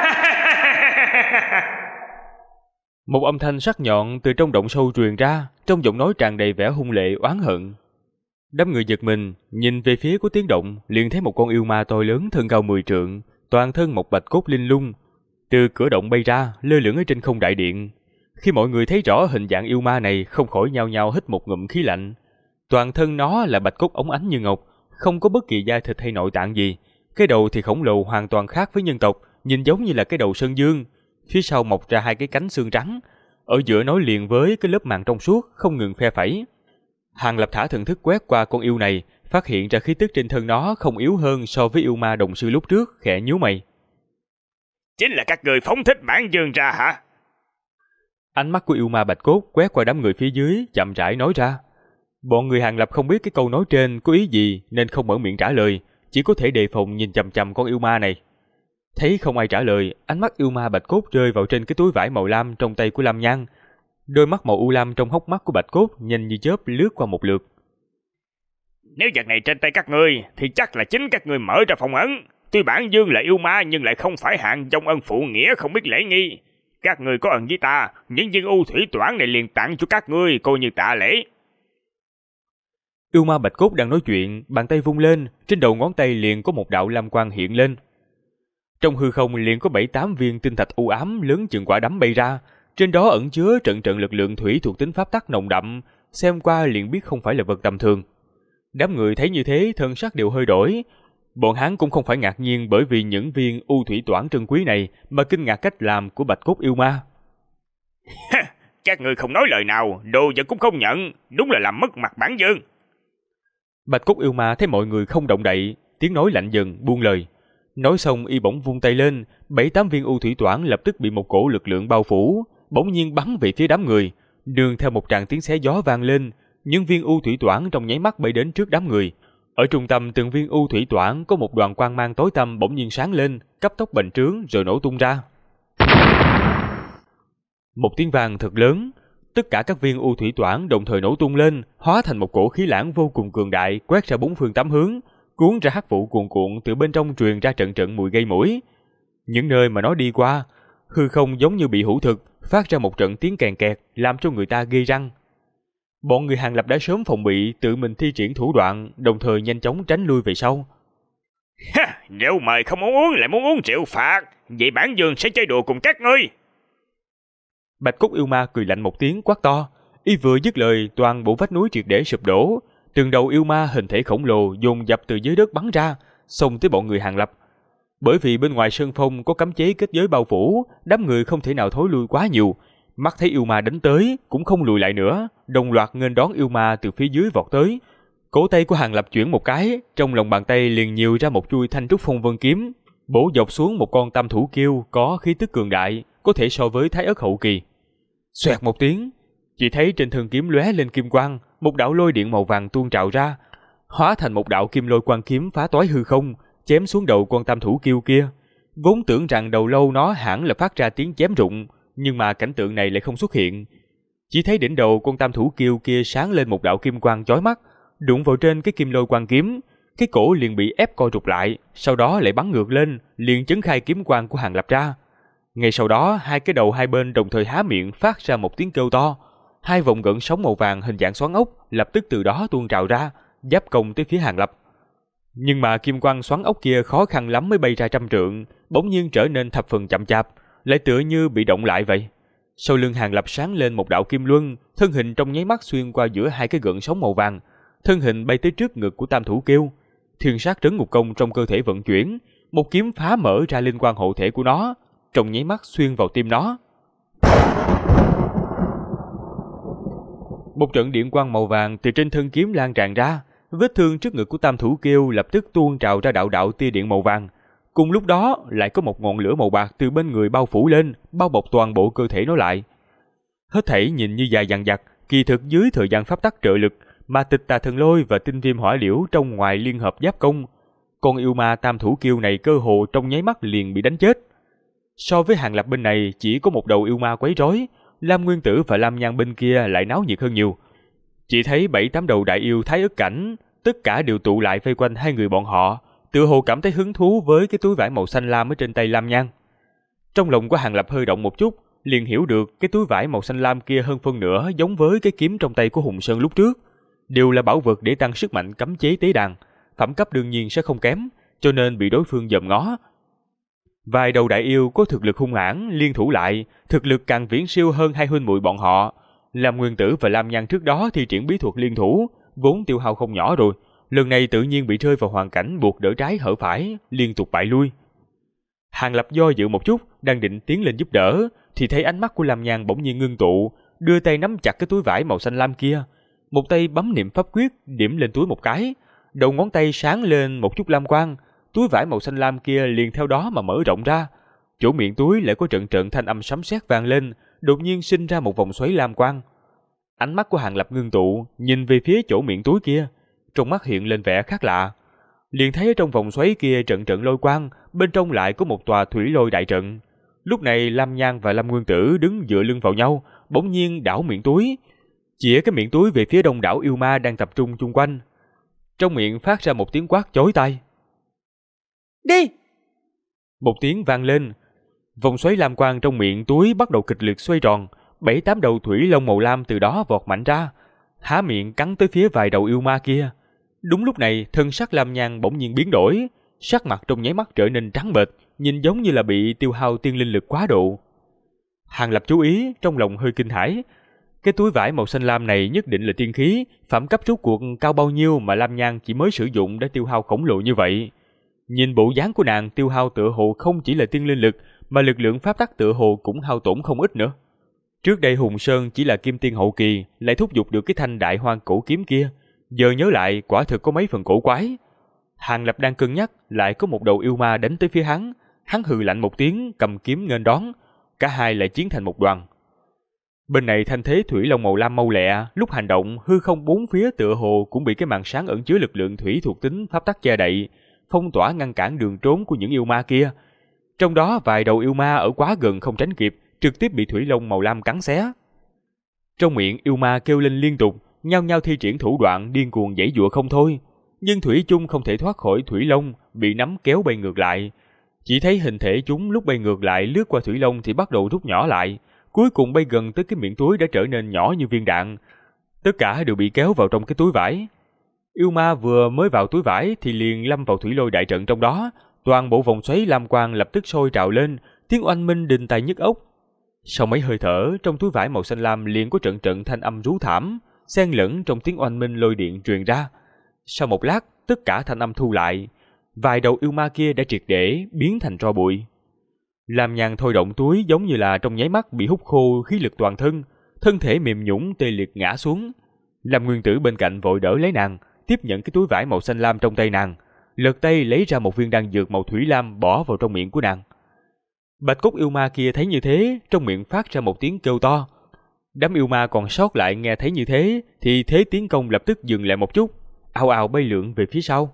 Một âm thanh sắc nhọn từ trong động sâu truyền ra, trong giọng nói tràn đầy vẻ hung lệ oán hận. Đám người giật mình, nhìn về phía của tiếng động, liền thấy một con yêu ma to lớn thân cao 10 trượng, toàn thân một bạch cốt linh lung, từ cửa động bay ra, lơ lửng ở trên không đại điện. Khi mọi người thấy rõ hình dạng yêu ma này, không khỏi nhao nhao hít một ngụm khí lạnh. Toàn thân nó là bạch cốt óng ánh như ngọc, không có bất kỳ da thịt hay nội tạng gì. Cái đầu thì khổng lồ hoàn toàn khác với nhân tộc, nhìn giống như là cái đầu sơn dương. Phía sau mọc ra hai cái cánh xương trắng, ở giữa nối liền với cái lớp màng trong suốt, không ngừng phe phẩy. Hàng Lập thả thần thức quét qua con yêu này, phát hiện ra khí tức trên thân nó không yếu hơn so với yêu ma đồng sư lúc trước, khẽ nhíu mày. Chính là các người phóng thích Bản Dương ra hả? Ánh mắt của yêu ma bạch cốt quét qua đám người phía dưới, chậm rãi nói ra. Bọn người Hàng Lập không biết cái câu nói trên có ý gì nên không mở miệng trả lời, chỉ có thể đề phòng nhìn chằm chằm con yêu ma này. Thấy không ai trả lời, ánh mắt yêu ma bạch cốt rơi vào trên cái túi vải màu lam trong tay của Lam Nhan. Đôi mắt màu u lam trong hốc mắt của bạch cốt nhanh như chớp lướt qua một lượt. Nếu vật này trên tay các ngươi thì chắc là chính các ngươi mở ra phòng ấn. Tuy bản dương là yêu ma nhưng lại không phải hạng vong ân phụ nghĩa không biết lễ nghi. Các ngươi có ân với ta, những viên u thủy toản này liền tặng cho các ngươi coi như tạ lễ. Yêu ma bạch cốt đang nói chuyện, bàn tay vung lên, trên đầu ngón tay liền có một đạo lam quang hiện lên. Trong hư không liền có 7-8 viên tinh thạch u ám lớn chừng quả đấm bay ra, trên đó ẩn chứa trận trận lực lượng thủy thuộc tính pháp tắc nồng đậm, xem qua liền biết không phải là vật tầm thường. Đám người thấy như thế, thân sắc đều hơi đổi. Bọn hắn cũng không phải ngạc nhiên bởi vì những viên u thủy toản trân quý này, mà kinh ngạc cách làm của bạch cốt yêu ma. Các ngươi không nói lời nào, đồ vật cũng không nhận, đúng là làm mất mặt bản dương. Bạch cốt yêu ma thấy mọi người không động đậy, tiếng nói lạnh dần, buông lời. Nói xong y bỗng vung tay lên, 7-8 viên u thủy toản lập tức bị một cổ lực lượng bao phủ, bỗng nhiên bắn về phía đám người. Nương theo một tràng tiếng xé gió vang lên, những viên u thủy toản trong nháy mắt bay đến trước đám người. Ở trung tâm từng viên u thủy toản có một đoàn quang mang tối tăm bỗng nhiên sáng lên, cấp tốc bành trướng rồi nổ tung ra. Một tiếng vang thật lớn, tất cả các viên u thủy toản đồng thời nổ tung lên, hóa thành một cổ khí lãng vô cùng cường đại, quét ra bốn phương tám hướng, cuốn ra hắc vụ cuồn cuộn, từ bên trong truyền ra trận trận mùi gây mũi. Những nơi mà nó đi qua, hư không giống như bị hủ thực, phát ra một trận tiếng kèn kẹt, làm cho người ta ghê răng. Bọn người Hàng Lập đã sớm phòng bị, tự mình thi triển thủ đoạn, đồng thời nhanh chóng tránh lui về sau. Rượu mời không muốn uống lại muốn uống rượu phạt, vậy bản dương sẽ chơi đùa cùng các ngươi. Bạch cốt yêu ma cười lạnh một tiếng quát to, y vừa dứt lời, toàn bộ vách núi triệt để sụp đổ, từng đầu yêu ma hình thể khổng lồ dồn dập từ dưới đất bắn ra, xông tới bọn người Hàng Lập. Bởi vì bên ngoài sơn phong có cấm chế kết giới bao phủ, đám người không thể nào thối lui quá nhiều. Mắt thấy yêu ma đánh tới, cũng không lùi lại nữa, đồng loạt nghênh đón yêu ma từ phía dưới vọt tới. Cổ tay của Hàng Lập chuyển một cái, trong lòng bàn tay liền nhiều ra một chuôi thanh trúc phong vân kiếm, bổ dọc xuống một con tam thủ kiêu có khí tức cường đại, có thể so với thái ất hậu kỳ. Xoẹt một tiếng, chỉ thấy trên thân kiếm lóe lên kim quang, một đạo lôi điện màu vàng tuôn trào ra, hóa thành một đạo kim lôi quang kiếm phá toái hư không, chém xuống đầu con tam thủ kiêu kia. Vốn tưởng rằng đầu lâu nó hẳn là phát ra tiếng chém rụng, nhưng mà cảnh tượng này lại không xuất hiện. Chỉ thấy đỉnh đầu con tam thủ kiêu kia sáng lên một đạo kim quang chói mắt, đụng vào trên cái kim lôi quang kiếm, cái cổ liền bị ép co rụt lại, sau đó lại bắn ngược lên, liền chấn khai kiếm quang của Hàng Lập ra. Ngay sau đó, hai cái đầu hai bên đồng thời há miệng phát ra một tiếng kêu to. Hai vòng gợn sóng màu vàng hình dạng xoắn ốc lập tức từ đó tuôn trào ra, giáp công tới phía Hàng Lập. Nhưng mà kim quang xoắn ốc kia khó khăn lắm mới bay ra trăm trượng, bỗng nhiên trở nên thập phần chậm chạp, lại tựa như bị động lại vậy. Sau lưng Hàng Lập sáng lên một đạo kim luân, thân hình trong nháy mắt xuyên qua giữa hai cái gợn sóng màu vàng, thân hình bay tới trước ngực của tam thủ kiêu. Thiên sát trấn ngục công trong cơ thể vận chuyển, một kiếm phá mở ra linh quang hộ thể của nó, trong nháy mắt xuyên vào tim nó. Một trận điện quang màu vàng từ trên thân kiếm lan tràn ra, vết thương trước ngực của tam thủ kiêu lập tức tuôn trào ra đạo đạo tia điện màu vàng. Cùng lúc đó lại có một ngọn lửa màu bạc từ bên người bao phủ lên, bao bọc toàn bộ cơ thể nó lại. Hết thảy nhìn như dài dằng dặc, kỳ thực dưới thời gian pháp tắc trợ lực mà Tịch Tà Thần Lôi và Tinh Viêm Hỏa Liễu trong ngoài liên hợp giáp công, con yêu ma tam thủ kiêu này cơ hồ trong nháy mắt liền bị đánh chết. So với Hàng Lập bên này chỉ có một đầu yêu ma quấy rối, Lam Nguyên Tử và Lam Nhan bên kia lại náo nhiệt hơn nhiều. Chỉ thấy 7-8 đầu đại yêu thái ức cảnh, tất cả đều tụ lại vây quanh hai người bọn họ, tựa hồ cảm thấy hứng thú với cái túi vải màu xanh lam ở trên tay Lam Nhan. Trong lòng của Hàng Lập hơi động một chút, liền hiểu được cái túi vải màu xanh lam kia hơn phân nửa giống với cái kiếm trong tay của Hùng Sơn lúc trước, đều là bảo vật để tăng sức mạnh cấm chế tế đàn, phẩm cấp đương nhiên sẽ không kém, cho nên bị đối phương dòm ngó. Vài đầu đại yêu có thực lực hung hãn liên thủ lại, thực lực càng viễn siêu hơn hai huynh muội bọn họ. Lam Nguyên Tử và Lam Nhan trước đó thi triển bí thuật liên thủ, vốn tiêu hao không nhỏ rồi, lần này tự nhiên bị rơi vào hoàn cảnh buộc đỡ trái hở phải, liên tục bại lui. Hàng Lập do dự một chút, đang định tiến lên giúp đỡ, thì thấy ánh mắt của Lam Nhan bỗng nhiên ngưng tụ, đưa tay nắm chặt cái túi vải màu xanh lam kia, một tay bấm niệm pháp quyết điểm lên túi một cái, đầu ngón tay sáng lên một chút lam quang, túi vải màu xanh lam kia liền theo đó mà mở rộng ra. Chỗ miệng túi lại có trận trận thanh âm sấm sét vang lên, đột nhiên sinh ra một vòng xoáy lam quang. Ánh mắt của Hàng Lập ngưng tụ, nhìn về phía chỗ miệng túi kia, trong mắt hiện lên vẻ khác lạ. Liền thấy ở trong vòng xoáy kia trận trận lôi quang, bên trong lại có một tòa thủy lôi đại trận. Lúc này Lam Nhan và Lam Nguyên Tử đứng dựa lưng vào nhau, bỗng nhiên đảo miệng túi, chĩa cái miệng túi về phía đông đảo yêu ma đang tập trung chung quanh. Trong miệng phát ra một tiếng quát chói tai. Đi! Một tiếng vang lên, vòng xoáy lam quang trong miệng túi bắt đầu kịch liệt xoay tròn, 7-8 đầu thủy long màu lam từ đó vọt mạnh ra, há miệng cắn tới phía vài đầu yêu ma kia. Đúng lúc này, thân sắc Lam Nhan bỗng nhiên biến đổi, sắc mặt trong nháy mắt trở nên trắng bệch, nhìn giống như là bị tiêu hao tiên linh lực quá độ. Hàng Lập chú ý, trong lòng hơi kinh hãi. Cái túi vải màu xanh lam này nhất định là tiên khí, phẩm cấp rốt cuộc cao bao nhiêu mà Lam Nhan chỉ mới sử dụng đã tiêu hao khổng lồ như vậy. Nhìn bộ dáng của nàng tiêu hao tựa hồ không chỉ là tiên linh lực, mà lực lượng pháp tắc tựa hồ cũng hao tổn không ít nữa. Trước đây Hùng Sơn chỉ là kim tiên hậu kỳ, lại thúc giục được cái thanh đại hoang cổ kiếm kia, giờ nhớ lại quả thực có mấy phần cổ quái. Hàng Lập đang cân nhắc, lại có một đầu yêu ma đánh tới phía hắn, hắn hừ lạnh một tiếng, cầm kiếm nghênh đón, cả hai lại chiến thành một đoàn. Bên này thanh thế thủy long màu lam mau lẹ, lúc hành động hư không bốn phía tựa hồ cũng bị cái màn sáng ẩn chứa lực lượng thủy thuộc tính pháp tắc che đậy, phong tỏa ngăn cản đường trốn của những yêu ma kia. Trong đó vài đầu yêu ma ở quá gần không tránh kịp, trực tiếp bị thủy long màu lam cắn xé. Trong miệng yêu ma kêu lên liên tục, nhao nhao thi triển thủ đoạn điên cuồng giãy giụa không thôi, nhưng thủy chung không thể thoát khỏi thủy long, bị nắm kéo bay ngược lại. Chỉ thấy hình thể chúng lúc bay ngược lại lướt qua thủy long thì bắt đầu rút nhỏ lại, cuối cùng bay gần tới cái miệng túi đã trở nên nhỏ như viên đạn. Tất cả đều bị kéo vào trong cái túi vải. Yêu ma vừa mới vào túi vải thì liền lâm vào thủy lôi đại trận trong đó, toàn bộ vòng xoáy lam quang lập tức sôi trào lên, tiếng oanh minh đình tai nhức óc. Sau mấy hơi thở, trong túi vải màu xanh lam liền có trận trận thanh âm rú thảm, xen lẫn trong tiếng oanh minh lôi điện truyền ra. Sau một lát, tất cả thanh âm thu lại, vài đầu yêu ma kia đã triệt để biến thành tro bụi. Lam Nhan thôi động túi giống như là trong nháy mắt bị hút khô khí lực toàn thân, thân thể mềm nhũn tê liệt ngã xuống. Lam Nguyên Tử bên cạnh vội đỡ lấy nàng, tiếp nhận cái túi vải màu xanh lam trong tay nàng, lật tay lấy ra một viên đan dược màu thủy lam bỏ vào trong miệng của nàng. Bạch cốt yêu ma kia thấy như thế, trong miệng phát ra một tiếng kêu to. Đám yêu ma còn sót lại nghe thấy như thế thì thế tiến công lập tức dừng lại một chút, ào ào bay lượn về phía sau.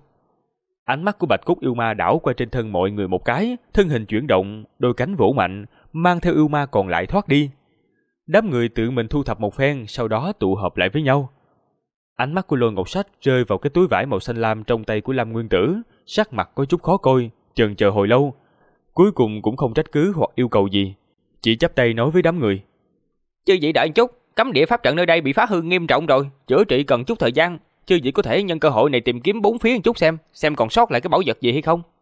Ánh mắt của bạch cốt yêu ma đảo qua trên thân mọi người một cái, thân hình chuyển động, đôi cánh vỗ mạnh, mang theo yêu ma còn lại thoát đi. Đám người tự mình thu thập một phen, sau đó tụ họp lại với nhau. Ánh mắt của Lôi Ngọc Sách rơi vào cái túi vải màu xanh lam trong tay của Lam Nguyên Tử, sắc mặt có chút khó coi, chần chờ hồi lâu, cuối cùng cũng không trách cứ hoặc yêu cầu gì, chỉ chắp tay nói với đám người: Chư vị đợi một chút, cấm địa pháp trận nơi đây bị phá hư nghiêm trọng rồi, chữa trị cần chút thời gian, chư vị có thể nhân cơ hội này tìm kiếm bốn phía một chút xem còn sót lại cái bảo vật gì hay không.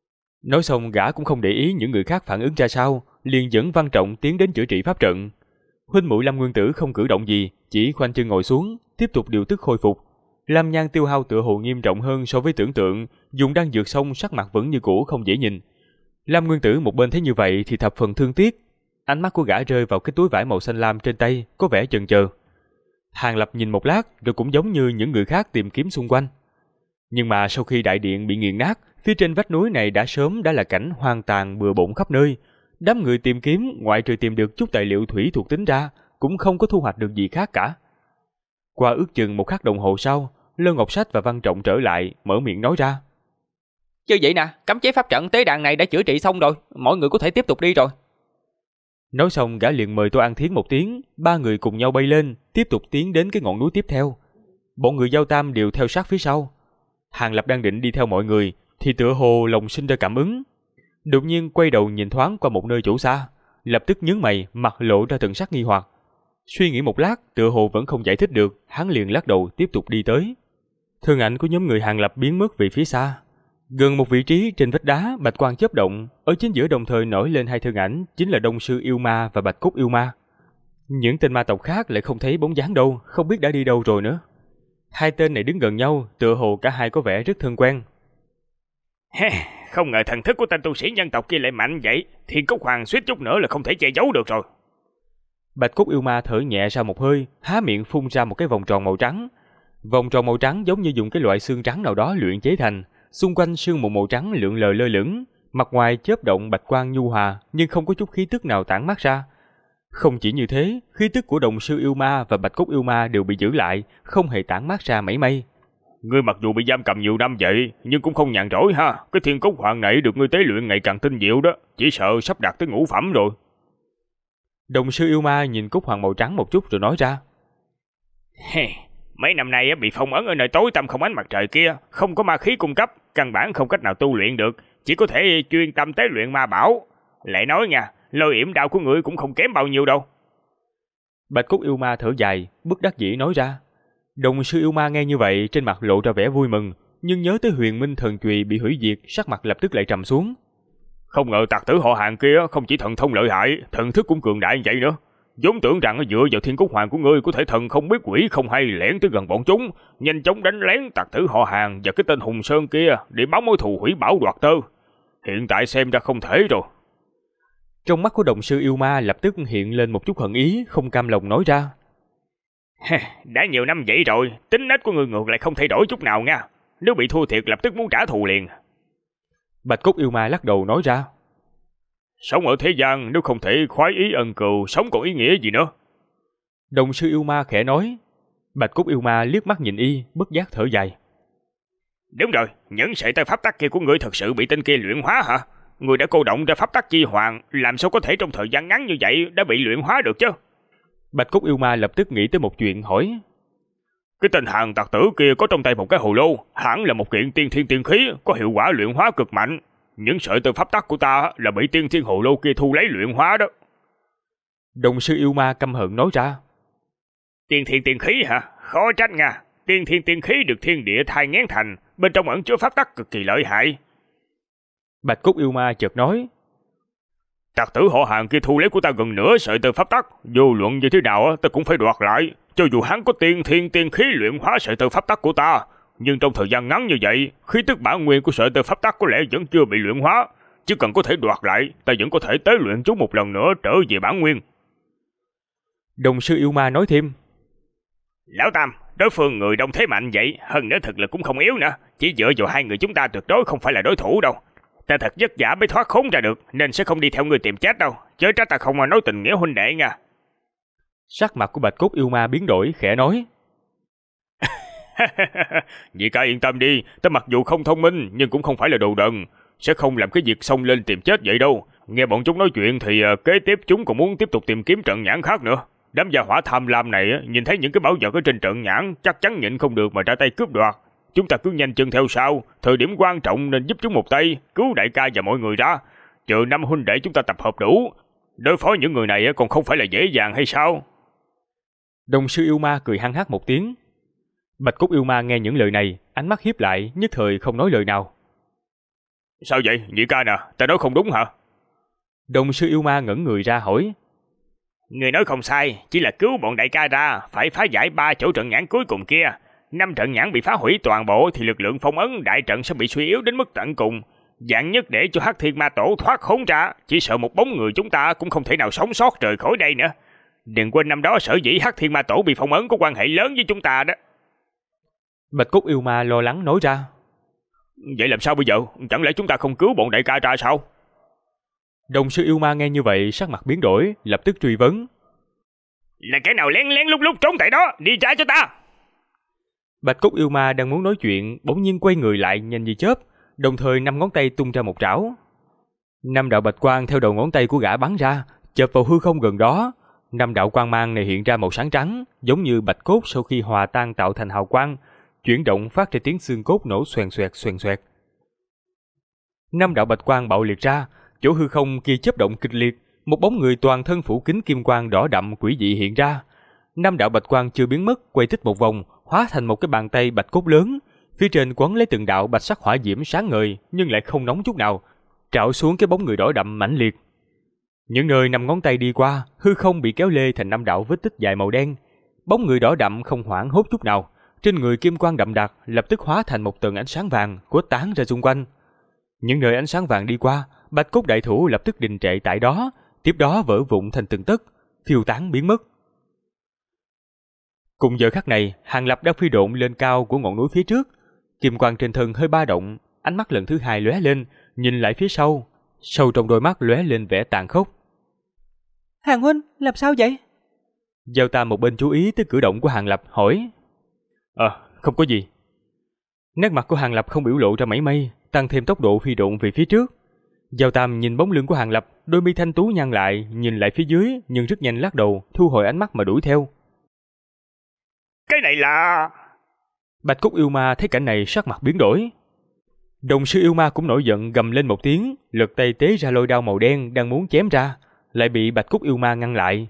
Nói xong gã cũng không để ý những người khác phản ứng ra sao, liền dẫn Văn Trọng tiến đến chữa trị pháp trận. Huynh muội Lam Nguyên Tử không cử động gì, chỉ khoanh chân ngồi xuống, tiếp tục điều tức khôi phục. Lam Nhan tiêu hao tựa hồ nghiêm trọng hơn so với tưởng tượng, dùng đan dược xong sắc mặt vẫn như cũ không dễ nhìn. Lam Nguyên Tử một bên thấy như vậy thì thập phần thương tiếc, ánh mắt của gã rơi vào cái túi vải màu xanh lam trên tay, có vẻ chần chờ. Hàng Lập nhìn một lát rồi cũng giống như những người khác tìm kiếm xung quanh. Nhưng mà sau khi đại điện bị nghiền nát, phía trên vách núi này đã là cảnh hoang tàn bừa bộn khắp nơi. Đám người tìm kiếm ngoại trừ tìm được chút tài liệu thủy thuộc tính ra, cũng không có thu hoạch được gì khác cả. Qua ước chừng một khắc đồng hồ sau, Lân Ngọc Sách và Văn Trọng trở lại, mở miệng nói ra: Chứ vậy nè, cấm chế pháp trận tế đàn này đã chữa trị xong rồi, mọi người có thể tiếp tục đi rồi. Nói xong gã liền mời Tô An Thiến một tiếng, ba người cùng nhau bay lên, tiếp tục tiến đến cái ngọn núi tiếp theo. Bọn người Giao Tam đều theo sát phía sau. Hàng Lập đang định đi theo mọi người, thì tựa hồ lòng sinh ra cảm ứng. Đột nhiên quay đầu nhìn thoáng qua một nơi chỗ xa, lập tức nhướng mày, mặt lộ ra thần sắc nghi hoặc. Suy nghĩ một lát, tựa hồ vẫn không giải thích được, hắn liền lắc đầu tiếp tục đi tới. Thân ảnh của nhóm người Hàng Lập biến mất về phía xa. Gần một vị trí trên vách đá, bạch quang chớp động, ở chính giữa đồng thời nổi lên hai thân ảnh, chính là Đông Sư Yêu Ma và Bạch Cốt Yêu Ma. Những tên ma tộc khác lại không thấy bóng dáng đâu, không biết đã đi đâu rồi nữa. Hai tên này đứng gần nhau, tựa hồ cả hai có vẻ rất thân quen. Không ngờ thần thức của tên tu sĩ nhân tộc kia lại mạnh vậy, Thiên Cốt Hoàng suýt chút nữa là không thể che giấu được rồi. Bạch Cốt Yêu Ma thở nhẹ ra một hơi, há miệng phun ra một cái vòng tròn màu trắng. Vòng tròn màu trắng giống như dùng cái loại xương trắng nào đó luyện chế thành, xung quanh sương mù màu trắng lượn lờ lơ lửng, mặt ngoài chớp động bạch quang nhu hòa, nhưng không có chút khí tức nào tản mát ra. Không chỉ như thế, khí tức của Đồng Sư Yêu Ma và Bạch Cốt Yêu Ma đều bị giữ lại, không hề tản mát ra mảy may. Ngươi mặc dù bị giam cầm nhiều năm vậy, nhưng cũng không nhàn rỗi ha. Cái Thiên Cốt Hoàng này được ngươi tế luyện ngày càng tinh diệu đó, chỉ sợ sắp đạt tới ngũ phẩm rồi. Đồng Sư Yêu Ma nhìn cốt hoàng màu trắng một chút rồi nói ra: Mấy năm nay bị phong ấn ở nơi tối tăm không ánh mặt trời kia, không có ma khí cung cấp, căn bản không cách nào tu luyện được. chỉ có thể chuyên tâm tế luyện ma bảo. Lại nói nha, lôi yểm đao của ngươi cũng không kém bao nhiêu đâu. Bạch cốt yêu ma thở dài, bất đắc dĩ nói ra. Đồng sư yêu ma nghe như vậy, trên mặt lộ ra vẻ vui mừng, nhưng nhớ tới huyền minh thần chùy bị hủy diệt, sắc mặt lập tức lại trầm xuống. Không ngờ tặc tử họ Hàng kia không chỉ thần thông lợi hại, thần thức cũng cường đại như vậy nữa. Vốn tưởng rằng dựa vào thiên cốt hoàng của ngươi có thể thần không biết quỷ không hay lẻn tới gần bọn chúng, nhanh chóng đánh lén tặc tử họ Hàng và cái tên Hùng Sơn kia để báo mối thù hủy bảo đoạt tơ. Hiện tại xem ra không thể rồi. Trong mắt của đồng sư yêu ma lập tức hiện lên một chút hận ý, không cam lòng nói ra. Đã nhiều năm vậy rồi, tính nết của ngươi ngược lại không thay đổi chút nào nha. Nếu bị thua thiệt lập tức muốn trả thù liền. Bạch cốt yêu ma lắc đầu nói ra. Sống ở thế gian nếu không thể khoái ý ân cừu, sống còn ý nghĩa gì nữa. Đồng sư yêu ma khẽ nói. Bạch cốt yêu ma liếc mắt nhìn y, bất giác thở dài. Đúng rồi, những sợi tơ pháp tắc kia của ngươi thật sự bị tên kia luyện hóa hả? Ngươi đã cô động ra pháp tắc chi hoàng, làm sao có thể trong thời gian ngắn như vậy đã bị luyện hóa được chứ? Bạch cốt yêu ma lập tức nghĩ tới một chuyện hỏi. Cái tên Hàng tặc tử kia có trong tay một cái hồ lô, hẳn là một kiện tiên thiên tiên khí, có hiệu quả luyện hóa cực mạnh. Những sợi tơ pháp tắc của ta là bị tiên thiên hồ lô kia thu lấy luyện hóa đó. Đồng sư yêu ma căm hận nói ra. Tiên thiên tiên khí hả? Khó trách nha. Tiên thiên tiên khí được thiên địa thai nghén thành, bên trong ẩn chứa pháp tắc cực kỳ lợi hại. Bạch cốt yêu ma chợt nói. Tặc tử họ Hàng kia thu lấy của ta gần nửa sợi tơ pháp tắc, vô luận như thế nào ta cũng phải đoạt lại. Cho dù hắn có tiên thiên tiên khí luyện hóa sợi tơ pháp tắc của ta, nhưng trong thời gian ngắn như vậy, khí tức bản nguyên của sợi tơ pháp tắc có lẽ vẫn chưa bị luyện hóa. Chỉ cần có thể đoạt lại, ta vẫn có thể tế luyện chúng một lần nữa trở về bản nguyên. Đồng sư yêu ma nói thêm. Lão Tam, đối phương người đông thế mạnh vậy, hơn nữa thực lực cũng không yếu nữa, chỉ dựa vào hai người chúng ta tuyệt đối không phải là đối thủ đâu. Ta thật vất vả mới thoát khốn ra được, nên sẽ không đi theo người tìm chết đâu, chớ trách ta không mà nói tình nghĩa huynh đệ nha. Sắc mặt của Bạch cốt yêu ma biến đổi, khẽ nói. Nhị ca yên tâm đi, ta mặc dù không thông minh nhưng cũng không phải là đồ đần, sẽ không làm cái việc xông lên tìm chết vậy đâu. Nghe bọn chúng nói chuyện thì kế tiếp chúng còn muốn tiếp tục tìm kiếm trận nhãn khác nữa. Đám gia hỏa tham lam này nhìn thấy những cái bảo vật ở trên trận nhãn chắc chắn nhịn không được mà ra tay cướp đoạt. Chúng ta cứ nhanh chân theo sau, thời điểm quan trọng nên giúp chúng một tay, cứu đại ca và mọi người ra. Chờ năm huynh đệ chúng ta tập hợp đủ, đối phó những người này còn không phải là dễ dàng hay sao? Đồng sư yêu ma cười hăng hắc một tiếng. Bạch cốt yêu ma nghe những lời này, ánh mắt hiếp lại, nhất thời không nói lời nào. Sao vậy, nhị ca nè, ta nói không đúng hả? Đồng sư yêu ma ngẩn người ra hỏi. Người nói không sai, chỉ là cứu bọn đại ca ra, phải phá giải 3 chỗ trận nhãn cuối cùng kia. 5 trận nhãn bị phá hủy toàn bộ thì lực lượng phong ấn đại trận sẽ bị suy yếu đến mức tận cùng. Dạng nhất để cho Hắc Thiên Ma Tổ thoát khốn ra, chỉ sợ một bóng người chúng ta cũng không thể nào sống sót rời khỏi đây nữa. Đừng quên năm đó sở dĩ Hắc Thiên Ma Tổ bị phong ấn có quan hệ lớn với chúng ta đó. Bạch cốt yêu ma lo lắng nói ra. Vậy làm sao bây giờ? Chẳng lẽ chúng ta không cứu bọn đại ca ra sao? Đồng sư yêu ma nghe như vậy, sắc mặt biến đổi, lập tức truy vấn. Là kẻ nào lén lén lúc lúc trốn tại đó, đi ra cho ta! Bạch cốt yêu ma đang muốn nói chuyện, bỗng nhiên quay người lại nhanh như chớp, đồng thời 5 ngón tay tung ra một trảo. 5 đạo bạch quang theo đầu ngón tay của gã bắn ra, chợp vào hư không gần đó. 5 đạo quang mang này hiện ra màu sáng trắng, giống như bạch cốt sau khi hòa tan tạo thành hào quang, chuyển động phát ra tiếng xương cốt nổ xoèn xoẹt xoèn xoẹt. 5 đạo bạch quang bạo liệt ra, chỗ hư không kia chớp động kịch liệt, một bóng người toàn thân phủ kín kim quang đỏ đậm quỷ dị hiện ra. 5 đạo bạch quang chưa biến mất, quay tích một vòng, hóa thành một cái bàn tay bạch cốt lớn, phía trên quấn lấy từng đạo bạch sắc hỏa diễm sáng ngời nhưng lại không nóng chút nào, trảo xuống cái bóng người đỏ đậm mãnh liệt. Những nơi 5 ngón tay đi qua, hư không bị kéo lê thành 5 đạo vết tích dài màu đen. Bóng người đỏ đậm không hoảng hốt chút nào, trên người kim quang đậm đặc lập tức hóa thành một tầng ánh sáng vàng khuếch tán ra xung quanh. Những nơi ánh sáng vàng đi qua, bạch cốt đại thủ lập tức đình trệ tại đó, tiếp đó vỡ vụn thành từng tấc, phiêu tán biến mất. Cùng giờ khắc này, Hàng Lập đang phi độn lên cao của ngọn núi phía trước, kim quang trên thân hơi ba động, ánh mắt lần thứ hai lóe lên, nhìn lại phía sau, sâu trong đôi mắt lóe lên vẻ tàn khốc. Hàng huynh, làm sao vậy? Giao Tam một bên chú ý tới cử động của Hàng Lập hỏi. Không có gì. Nét mặt của Hàng Lập không biểu lộ ra mảy may, tăng thêm tốc độ phi độn về phía trước. Giao Tam nhìn bóng lưng của Hàng Lập, đôi mi thanh tú nhăn lại, nhìn lại phía dưới, nhưng rất nhanh lắc đầu, thu hồi ánh mắt mà đuổi theo. Cái này là... Bạch cốt yêu ma thấy cảnh này sắc mặt biến đổi. Đồng sư yêu ma cũng nổi giận gầm lên một tiếng, lật tay tế ra lôi đao màu đen đang muốn chém ra, lại bị Bạch Cốt yêu ma ngăn lại.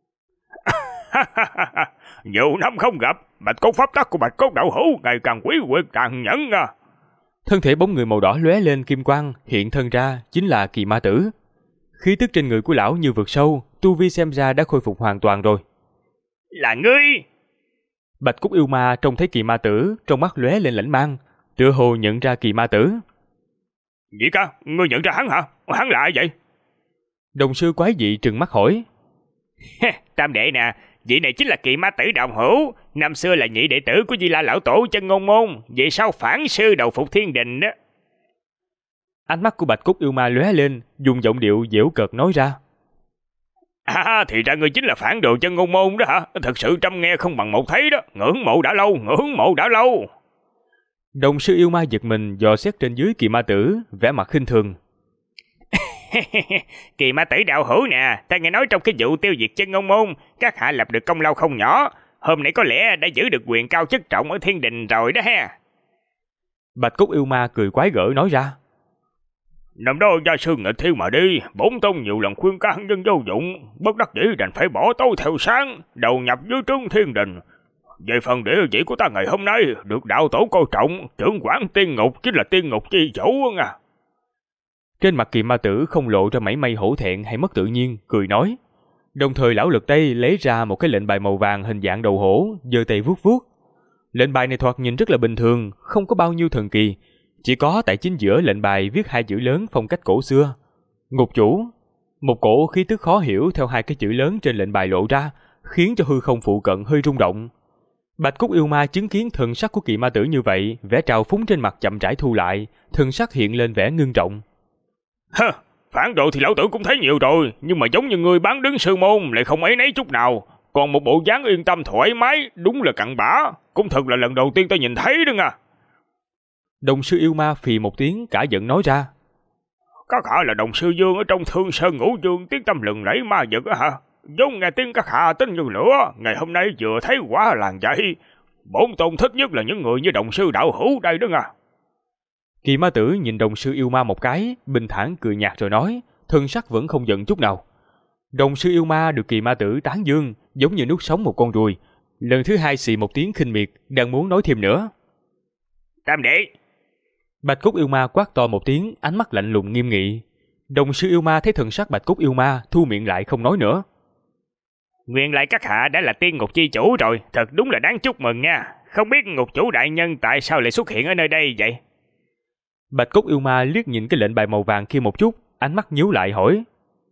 Nhiều năm không gặp, Bạch Cốt pháp tắc của Bạch Cốt đạo hữu ngày càng quý quyệt tàn nhẫn à. Thân thể bóng người màu đỏ lóe lên kim quang, hiện thân ra chính là Kỳ Ma Tử. Khí tức trên người của lão như vực sâu, tu vi xem ra đã khôi phục hoàn toàn rồi. Là ngươi! Bạch Cốt yêu ma trông thấy Kỳ Ma Tử, trong mắt lóe lên lãnh mang, tựa hồ nhận ra Kỳ Ma Tử. Nhị ca, ngươi nhận ra hắn hả? Hắn là ai vậy? Đồng sư quái dị trừng mắt hỏi. Tam đệ nè, vị này chính là Kỳ Ma Tử đạo hữu, năm xưa là nhị đệ tử của Di La lão tổ Chân Ngôn Môn, về sau phản sư đầu phục thiên đình đó. Ánh mắt của Bạch Cốt yêu ma lóe lên, dùng giọng điệu giễu cợt nói ra. Thì ra ngươi chính là phản đồ Chân Ngôn Môn đó hả? Thật sự trăm nghe không bằng một thấy đó, ngưỡng mộ đã lâu, ngưỡng mộ đã lâu. Đồng sư yêu ma giật mình dò xét trên dưới Kỳ Ma Tử, vẻ mặt khinh thường. Kỳ Ma Tử đạo hữu nè, ta nghe nói trong cái vụ tiêu diệt Chân Ngôn Môn, các hạ lập được công lao không nhỏ, hôm nay có lẽ đã giữ được quyền cao chức trọng ở thiên đình rồi đó ha. Bạch Cốt yêu ma cười quái gở nói ra. Năm đó gia sư nghịch thiên mà đi, bổn tông nhiều lần khuyên can nhưng vô dụng, bất đắc dĩ đành phải bỏ tối theo sáng, đầu nhập dưới trướng thiên đình. Về phần địa vị của ta ngày hôm nay, được đạo tổ coi trọng, trưởng quản tiên ngục chính là tiên ngục chi chủ nha. Trên mặt Kỳ Ma Tử không lộ ra mảy may hổ thẹn hay mất tự nhiên, cười nói. Đồng thời lão lực tay lấy ra một cái lệnh bài màu vàng hình dạng đầu hổ, giơ tay vuốt vuốt. Lệnh bài này thoạt nhìn rất là bình thường, không có bao nhiêu thần kỳ, chỉ có tại chính giữa lệnh bài viết hai chữ lớn phong cách cổ xưa. Ngục chủ. Một cổ khí tức khó hiểu theo hai cái chữ lớn trên lệnh bài lộ ra, khiến cho hư không phụ cận hơi rung động. Bạch Cốt yêu ma chứng kiến thần sắc của Kỳ Ma Tử như vậy, vẻ trào phúng trên mặt chậm rãi thu lại, thần sắc hiện lên vẻ ngưng trọng. Phản đồ thì lão tử cũng thấy nhiều rồi, nhưng mà giống như ngươi bán đứng sư môn lại không ấy nấy chút nào, còn một bộ dáng yên tâm thoải mái, đúng là cặn bã, cũng thật là lần đầu tiên ta nhìn thấy đó nha. Đồng sư yêu ma phì một tiếng cả giận nói ra. Các hạ là đồng sư Dương ở trong Thương Sơn Ngũ Dương tiếng tâm lừng lẫy ma vật á hả? Giống nghe tiếng các hạ tính như lửa, ngày hôm nay vừa thấy quả làng vậy. Bổn tôn thích nhất là những người như đồng sư đạo hữu đây đó nha. Kỳ Ma Tử nhìn đồng sư yêu ma một cái, bình thản cười nhạt rồi nói, thân sắc vẫn không giận chút nào. Đồng sư yêu ma được Kỳ Ma Tử tán dương, giống như nuốt sống một con ruồi. Lần thứ hai xì một tiếng khinh miệt, đang muốn nói thêm nữa. Tam đệ. Bạch Cốt yêu ma quát to một tiếng, ánh mắt lạnh lùng nghiêm nghị. Đồng sư yêu ma thấy thần sắc Bạch Cốt yêu ma, thu miệng lại không nói nữa. Nguyên lại các hạ đã là tiên ngục chi chủ rồi, thật đúng là đáng chúc mừng nha. Không biết ngục chủ đại nhân tại sao lại xuất hiện ở nơi đây vậy? Bạch Cốt yêu ma liếc nhìn cái lệnh bài màu vàng kia một chút, ánh mắt nhíu lại hỏi.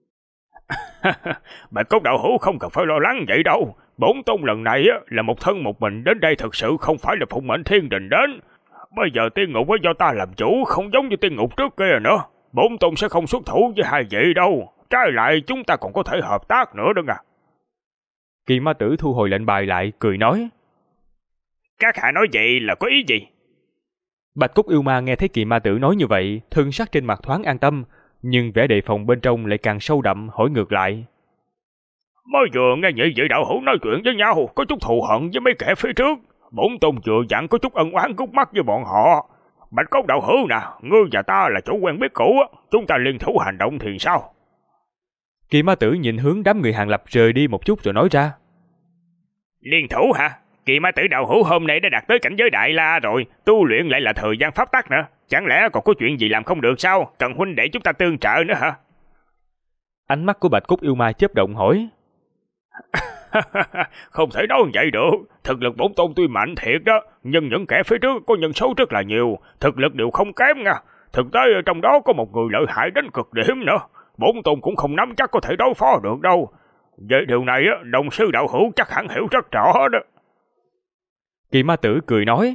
Bạch Cốt đạo hữu không cần phải lo lắng vậy đâu. Bổn tôn lần này là một thân một mình đến đây, thật sự không phải là phụng mệnh thiên đình đến. Bây giờ tiên ngục do ta làm chủ, không giống như tiên ngục trước kia nữa. Bổn tôn sẽ không xuất thủ với hai vị đâu. Trái lại chúng ta còn có thể hợp tác nữa đó nha. Kỳ Ma Tử thu hồi lệnh bài lại, cười nói. Các hạ nói vậy là có ý gì? Bạch Cốt yêu ma nghe thấy Kỳ Ma Tử nói như vậy, thân sắc trên mặt thoáng an tâm, nhưng vẻ đề phòng bên trong lại càng sâu đậm, hỏi ngược lại. Mới vừa nghe nhị vị đạo hữu nói chuyện với nhau, có chút thù hận với mấy kẻ phía trước. Bổn tôn vừa dặn có chút ân oán khúc mắc với bọn họ. Bạch Cốt đạo hữu nè, ngươi và ta là chủ quen biết cũ, chúng ta liên thủ hành động thì sao? Kỳ Ma Tử nhìn hướng đám người Hàng Lập rời đi một chút rồi nói ra. Liên thủ hả? Kỳ Ma Tử đạo hữu hôm nay đã đạt tới cảnh giới Đại La rồi, tu luyện lại là thời gian pháp tắc nữa. Chẳng lẽ còn có chuyện gì làm không được sao? Cần huynh để chúng ta tương trợ nữa hả? Ánh mắt của Bạch Cốt yêu ma chớp động hỏi. Không thể nói vậy được. Thực lực bổn tôn tuy mạnh thiệt đó, nhưng những kẻ phía trước có nhân số rất là nhiều, thực lực đều không kém nha. Thực tế trong đó có một người lợi hại đến cực điểm nữa, bổn tôn cũng không nắm chắc có thể đối phó được đâu. Về điều này đồng sư đạo hữu chắc hẳn hiểu rất rõ đó. Kỳ Ma Tử cười nói.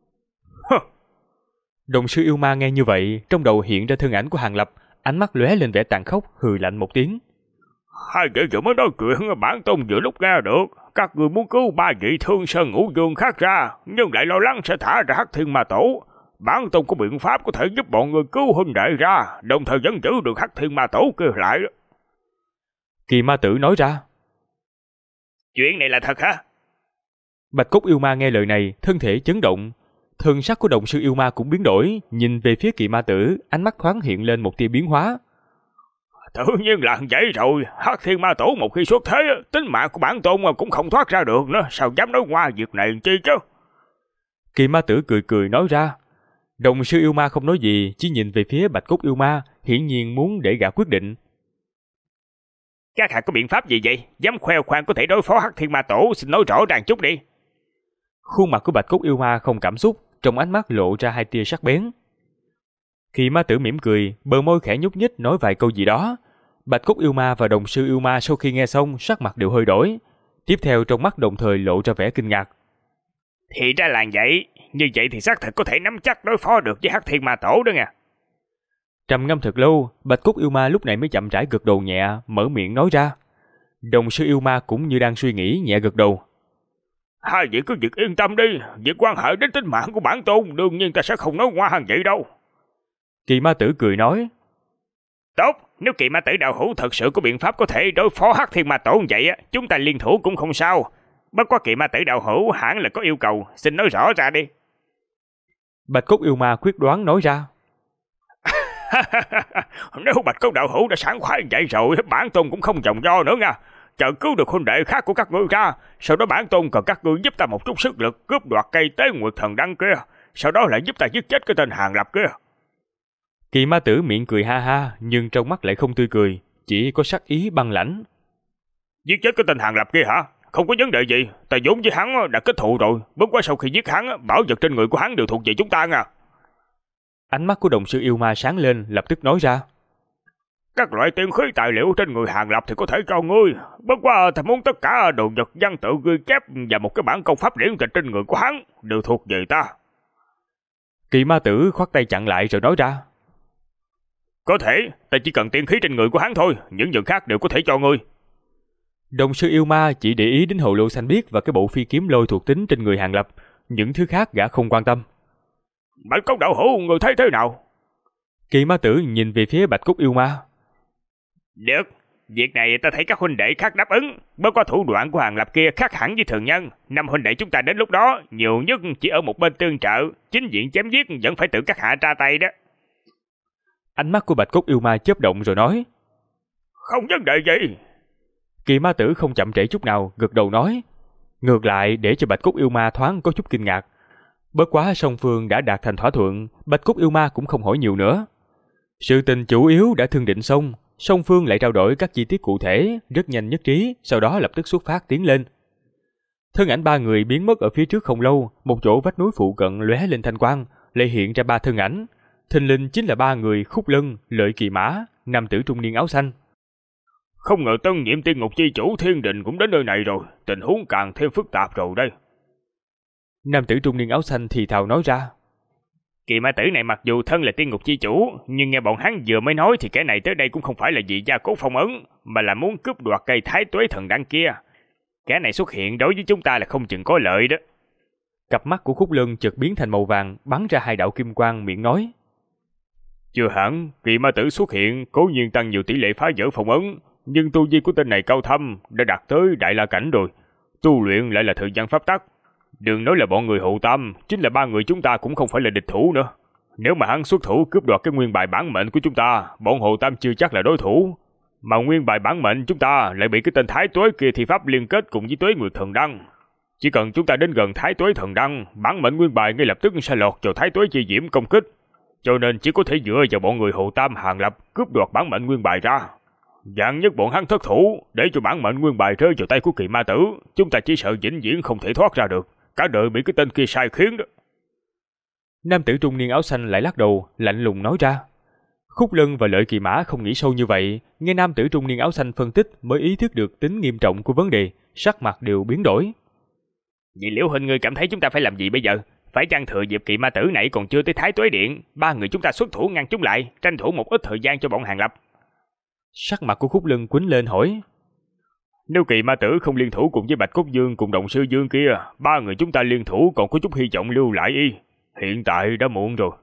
Đồng sư yêu ma nghe như vậy, trong đầu hiện ra thân ảnh của Hàng Lập, ánh mắt lóe lên vẻ tàn khốc, hừ lạnh một tiếng. Hai vị vừa mới nói chuyện, bản tôn vừa lúc nghe được các người muốn cứu ba vị Thương Sơn Ngũ Dương khác ra, nhưng lại lo lắng sẽ thả ra Hắc Thiên Ma Tổ. Bản tôn có biện pháp có thể giúp bọn người cứu huynh đệ ra, đồng thời vẫn giữ được Hắc Thiên Ma Tổ kia lại. Kỳ Ma Tử nói ra. Chuyện này là thật hả? Bạch Cốt yêu ma nghe lời này, thân thể chấn động. Thân sắc của động sư yêu ma cũng biến đổi, nhìn về phía Kỳ Ma Tử, ánh mắt thoáng hiện lên một tia biến hóa. Tự nhiên là vậy rồi, Hắc Thiên Ma Tổ một khi xuất thế, tính mạng của bản tôn cũng không thoát ra được nữa, sao dám nói qua việc này chi chứ? Kỳ Ma Tử cười cười nói ra. Động sư yêu ma không nói gì, chỉ nhìn về phía Bạch Cốt yêu ma, hiển nhiên muốn để gã quyết định. Các hạ có biện pháp gì vậy? Dám khoe khoang có thể đối phó Hắc Thiên Ma Tổ, xin nói rõ ràng chút đi. Khuôn mặt của Bạch Cốt yêu ma không cảm xúc, trong ánh mắt lộ ra hai tia sắc bén. Kỳ Ma Tử mỉm cười, bờ môi khẽ nhúc nhích nói vài câu gì đó. Bạch Cốt yêu ma và Đồng sư yêu ma sau khi nghe xong, sắc mặt đều hơi đổi. Tiếp theo trong mắt đồng thời lộ ra vẻ kinh ngạc. Thì ra là vậy, như vậy thì xác thực có thể nắm chắc đối phó được với Hắc Thiên Ma Tổ đó nha. Trầm ngâm thật lâu, Bạch Cốt yêu ma lúc này mới chậm rãi gật đầu nhẹ, mở miệng nói ra. Đồng sư yêu ma cũng như đang suy nghĩ, nhẹ gật đầu. Hai vị cứ việc yên tâm đi, việc quan hệ đến tính mạng của bản tôn, đương nhiên ta sẽ không nói qua hàng vậy đâu. Kỳ Ma Tử cười nói. Tốt, nếu Kỳ Ma Tử đạo hữu thật sự có biện pháp có thể đối phó Hắc Thiên Ma Tổ vậy, chúng ta liên thủ cũng không sao. Bất quá Kỳ Ma Tử đạo hữu hẳn là có yêu cầu, xin nói rõ ra đi. Bạch Cốt yêu ma quyết đoán nói ra. Nếu Bạch Cốt đạo hữu đã sảng khoái vậy rồi, bản tôn cũng không vòng vo nữa nha. Chờ cứu được huynh đệ khác của các ngươi ra, sau đó bản tôn cần các ngươi giúp ta một chút sức lực cướp đoạt cây Tế Nguyệt Thần Đăng kia, sau đó lại giúp ta giết chết cái tên Hàng Lập kia. Kỳ Ma Tử miệng cười ha ha, nhưng trong mắt lại không tươi cười, chỉ có sắc ý băng lãnh. Giết chết cái tên Hàng Lập kia hả? Không có vấn đề gì, ta vốn với hắn đã kết thù rồi, bất quá sau khi giết hắn, bảo vật trên người của hắn đều thuộc về chúng ta nha. Ánh mắt của đồng sư yêu ma sáng lên, lập tức nói ra. Các loại tiên khí tài liệu trên người Hàng Lập thì có thể cho ngươi, bất quá ta muốn tất cả đồ vật văn tự ghi chép và một cái bản công pháp điển tịch trên người của hắn đều thuộc về ta. Kỳ Ma Tử khoát tay chặn lại rồi nói ra. Có thể, ta chỉ cần tiên khí trên người của hắn thôi, những vật khác đều có thể cho ngươi. Đồng sư yêu ma chỉ để ý đến hồ lô xanh biếc và cái bộ phi kiếm lôi thuộc tính trên người Hàng Lập, những thứ khác gã không quan tâm. Bạch Cốt đạo hữu, người thấy thế nào? Kỳ Ma Tử nhìn về phía Bạch Cốt yêu ma. Được, việc này ta thấy các huynh đệ khác đáp ứng, bất quá thủ đoạn của Hàng Lập kia khác hẳn với thường nhân. 5 huynh đệ chúng ta đến lúc đó nhiều nhất chỉ ở một bên tương trợ, chính diện chém giết vẫn phải tự các hạ ra tay đó. Ánh mắt của Bạch Cốt yêu ma chớp động rồi nói. Không vấn đề gì. Kỳ Ma Tử không chậm trễ chút nào, gật đầu nói. Ngược lại để cho Bạch Cốt yêu ma thoáng có chút kinh ngạc. Bất quá song phương đã đạt thành thỏa thuận, Bạch Cốt yêu ma cũng không hỏi nhiều nữa. Sự tình chủ yếu đã thương định xong, song phương lại trao đổi các chi tiết cụ thể, rất nhanh nhất trí, sau đó lập tức xuất phát tiến lên. Thân ảnh 3 người biến mất ở phía trước không lâu, một chỗ vách núi phụ cận lóe lên thanh quang, lại hiện ra 3 thân ảnh. Thình lình chính là 3 người Khúc Lân, Lợi Kỳ Mã, nam tử trung niên áo xanh. Không ngờ tân nhiệm tiên ngục chi chủ Thiên Đình cũng đến nơi này rồi, tình huống càng thêm phức tạp rồi đây. Nam tử trung niên áo xanh thì thào nói ra. Kỳ Ma Tử này mặc dù thân là tiên ngục chi chủ, nhưng nghe bọn hắn vừa mới nói thì kẻ này tới đây cũng không phải là vì gia cố phong ấn, mà là muốn cướp đoạt cây Thái Tuế Thần Đăng kia. Kẻ này xuất hiện đối với chúng ta là không chừng có lợi đó. Cặp mắt của Khúc Lân chợt biến thành màu vàng, bắn ra 2 đạo kim quang, miệng nói. Chưa hẳn, Kỳ Ma Tử xuất hiện cố nhiên tăng nhiều tỷ lệ phá vỡ phong ấn, nhưng tu vi của tên này cao thâm, đã đạt tới đại la cảnh rồi. Tu luyện lại là thời gian pháp tắc. Đừng nói là bọn người hộ tam, chính là 3 người chúng ta cũng không phải là địch thủ nữa. Nếu mà hắn xuất thủ cướp đoạt cái nguyên bài bản mệnh của chúng ta, bọn hộ tam chưa chắc là đối thủ. Mà nguyên bài bản mệnh chúng ta lại bị cái tên Thái Tuế kia thi pháp liên kết cùng với Tuế Nguyệt Thần Đăng. Chỉ cần chúng ta đến gần Thái Tuế Thần Đăng, bản mệnh nguyên bài ngay lập tức sẽ lọt vào Thái Tuế chi diễm công kích. Cho nên chỉ có thể dựa vào bọn người hộ tam Hàng Lập cướp đoạt bản mệnh nguyên bài ra. Vạn nhất bọn hắn thất thủ, để cho bản mệnh nguyên bài rơi vào tay của Kỳ Ma Tử, chúng ta chỉ sợ vĩnh viễn không thể thoát ra được, cả đời bị cái tên kia sai khiến đó. Nam tử trung niên áo xanh lại lắc đầu, lạnh lùng nói ra. Khúc Lân và Lợi Kỳ Mã không nghĩ sâu như vậy, nghe nam tử trung niên áo xanh phân tích mới ý thức được tính nghiêm trọng của vấn đề, sắc mặt đều biến đổi. Vậy Liễu huynh, ngươi cảm thấy chúng ta phải làm gì bây giờ? Phải chăng thừa dịp Kỳ Ma Tử này còn chưa tới Thái Tuế Điện, 3 người chúng ta xuất thủ ngăn chúng lại, tranh thủ một ít thời gian cho bọn Hàng Lập? Sắc mặt của Khúc Lân quýnh lên hỏi. Nếu Kỳ Ma Tử không liên thủ cùng với Bạch Cốt Dương cùng Động Sư Dương kia, 3 người chúng ta liên thủ còn có chút hy vọng lưu lại y. Hiện tại đã muộn rồi.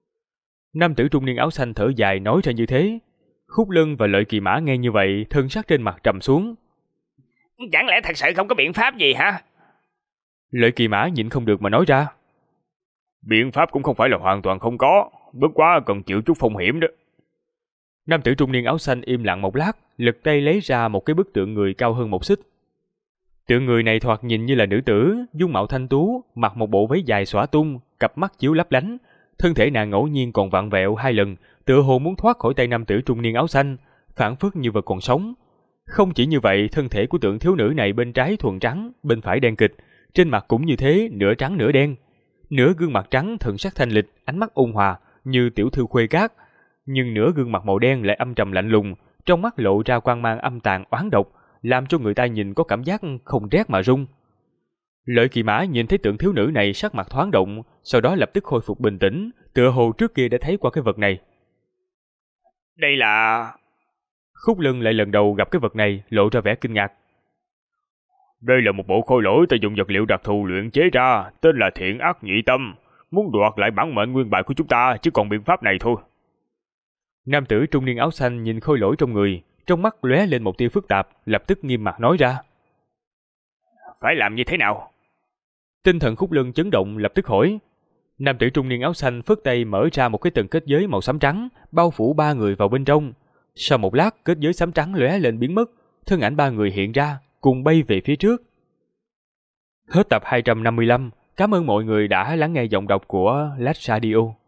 Nam tử trung niên áo xanh thở dài nói ra như thế. Khúc Lân và Lợi Kỳ Mã nghe như vậy, thân sắc trên mặt trầm xuống. Chẳng lẽ thật sự không có biện pháp gì hả? Lợi Kỳ Mã nhịn không được mà nói ra. Biện pháp cũng không phải là hoàn toàn không có, bất quá cần chịu chút phong hiểm đó. Nam tử trung niên áo xanh im lặng một lát, lật tay lấy ra một cái bức tượng người cao hơn một xích. Tượng người này thoạt nhìn như là nữ tử, dung mạo thanh tú, mặc một bộ váy dài xõa tung, cặp mắt chiếu lấp lánh, thân thể nàng ngẫu nhiên còn vặn vẹo hai lần, tựa hồ muốn thoát khỏi tay nam tử trung niên áo xanh, phảng phất như vật còn sống. Không chỉ như vậy, thân thể của tượng thiếu nữ này bên trái thuần trắng, bên phải đen kịch, trên mặt cũng như thế, nửa trắng nửa đen. Nửa gương mặt trắng thần sắc thanh lịch, ánh mắt ôn hòa như tiểu thư khuê cát, nhưng nửa gương mặt màu đen lại âm trầm lạnh lùng, trong mắt lộ ra quang mang âm tàn oán độc, làm cho người ta nhìn có cảm giác không rét mà run. Lợi Kỳ Mã nhìn thấy tượng thiếu nữ này sắc mặt thoáng động, sau đó lập tức khôi phục bình tĩnh, tựa hồ trước kia đã thấy qua cái vật này. Đây là... Khúc Lân lại lần đầu gặp cái vật này, lộ ra vẻ kinh ngạc. Đây là một bộ khôi lỗi ta dùng vật liệu đặc thù luyện chế ra, tên là Thiện Ác Nhị Tâm, muốn đoạt lại bản mệnh nguyên bài của chúng ta, chứ còn biện pháp này thôi. Nam tử trung niên áo xanh nhìn khôi lỗi trong người, trong mắt lóe lên một tia phức tạp, lập tức nghiêm mặt nói ra. Phải làm như thế nào? Tinh thần Khúc Lân chấn động, lập tức hỏi. Nam tử trung niên áo xanh phất tay mở ra một cái tầng kết giới màu xám trắng, bao phủ ba người vào bên trong. Sau một lát, kết giới xám trắng lóe lên biến mất, thân ảnh ba người hiện ra, cùng bay về phía trước. Hết tập 255, cảm ơn mọi người đã lắng nghe giọng đọc của Lách Radio.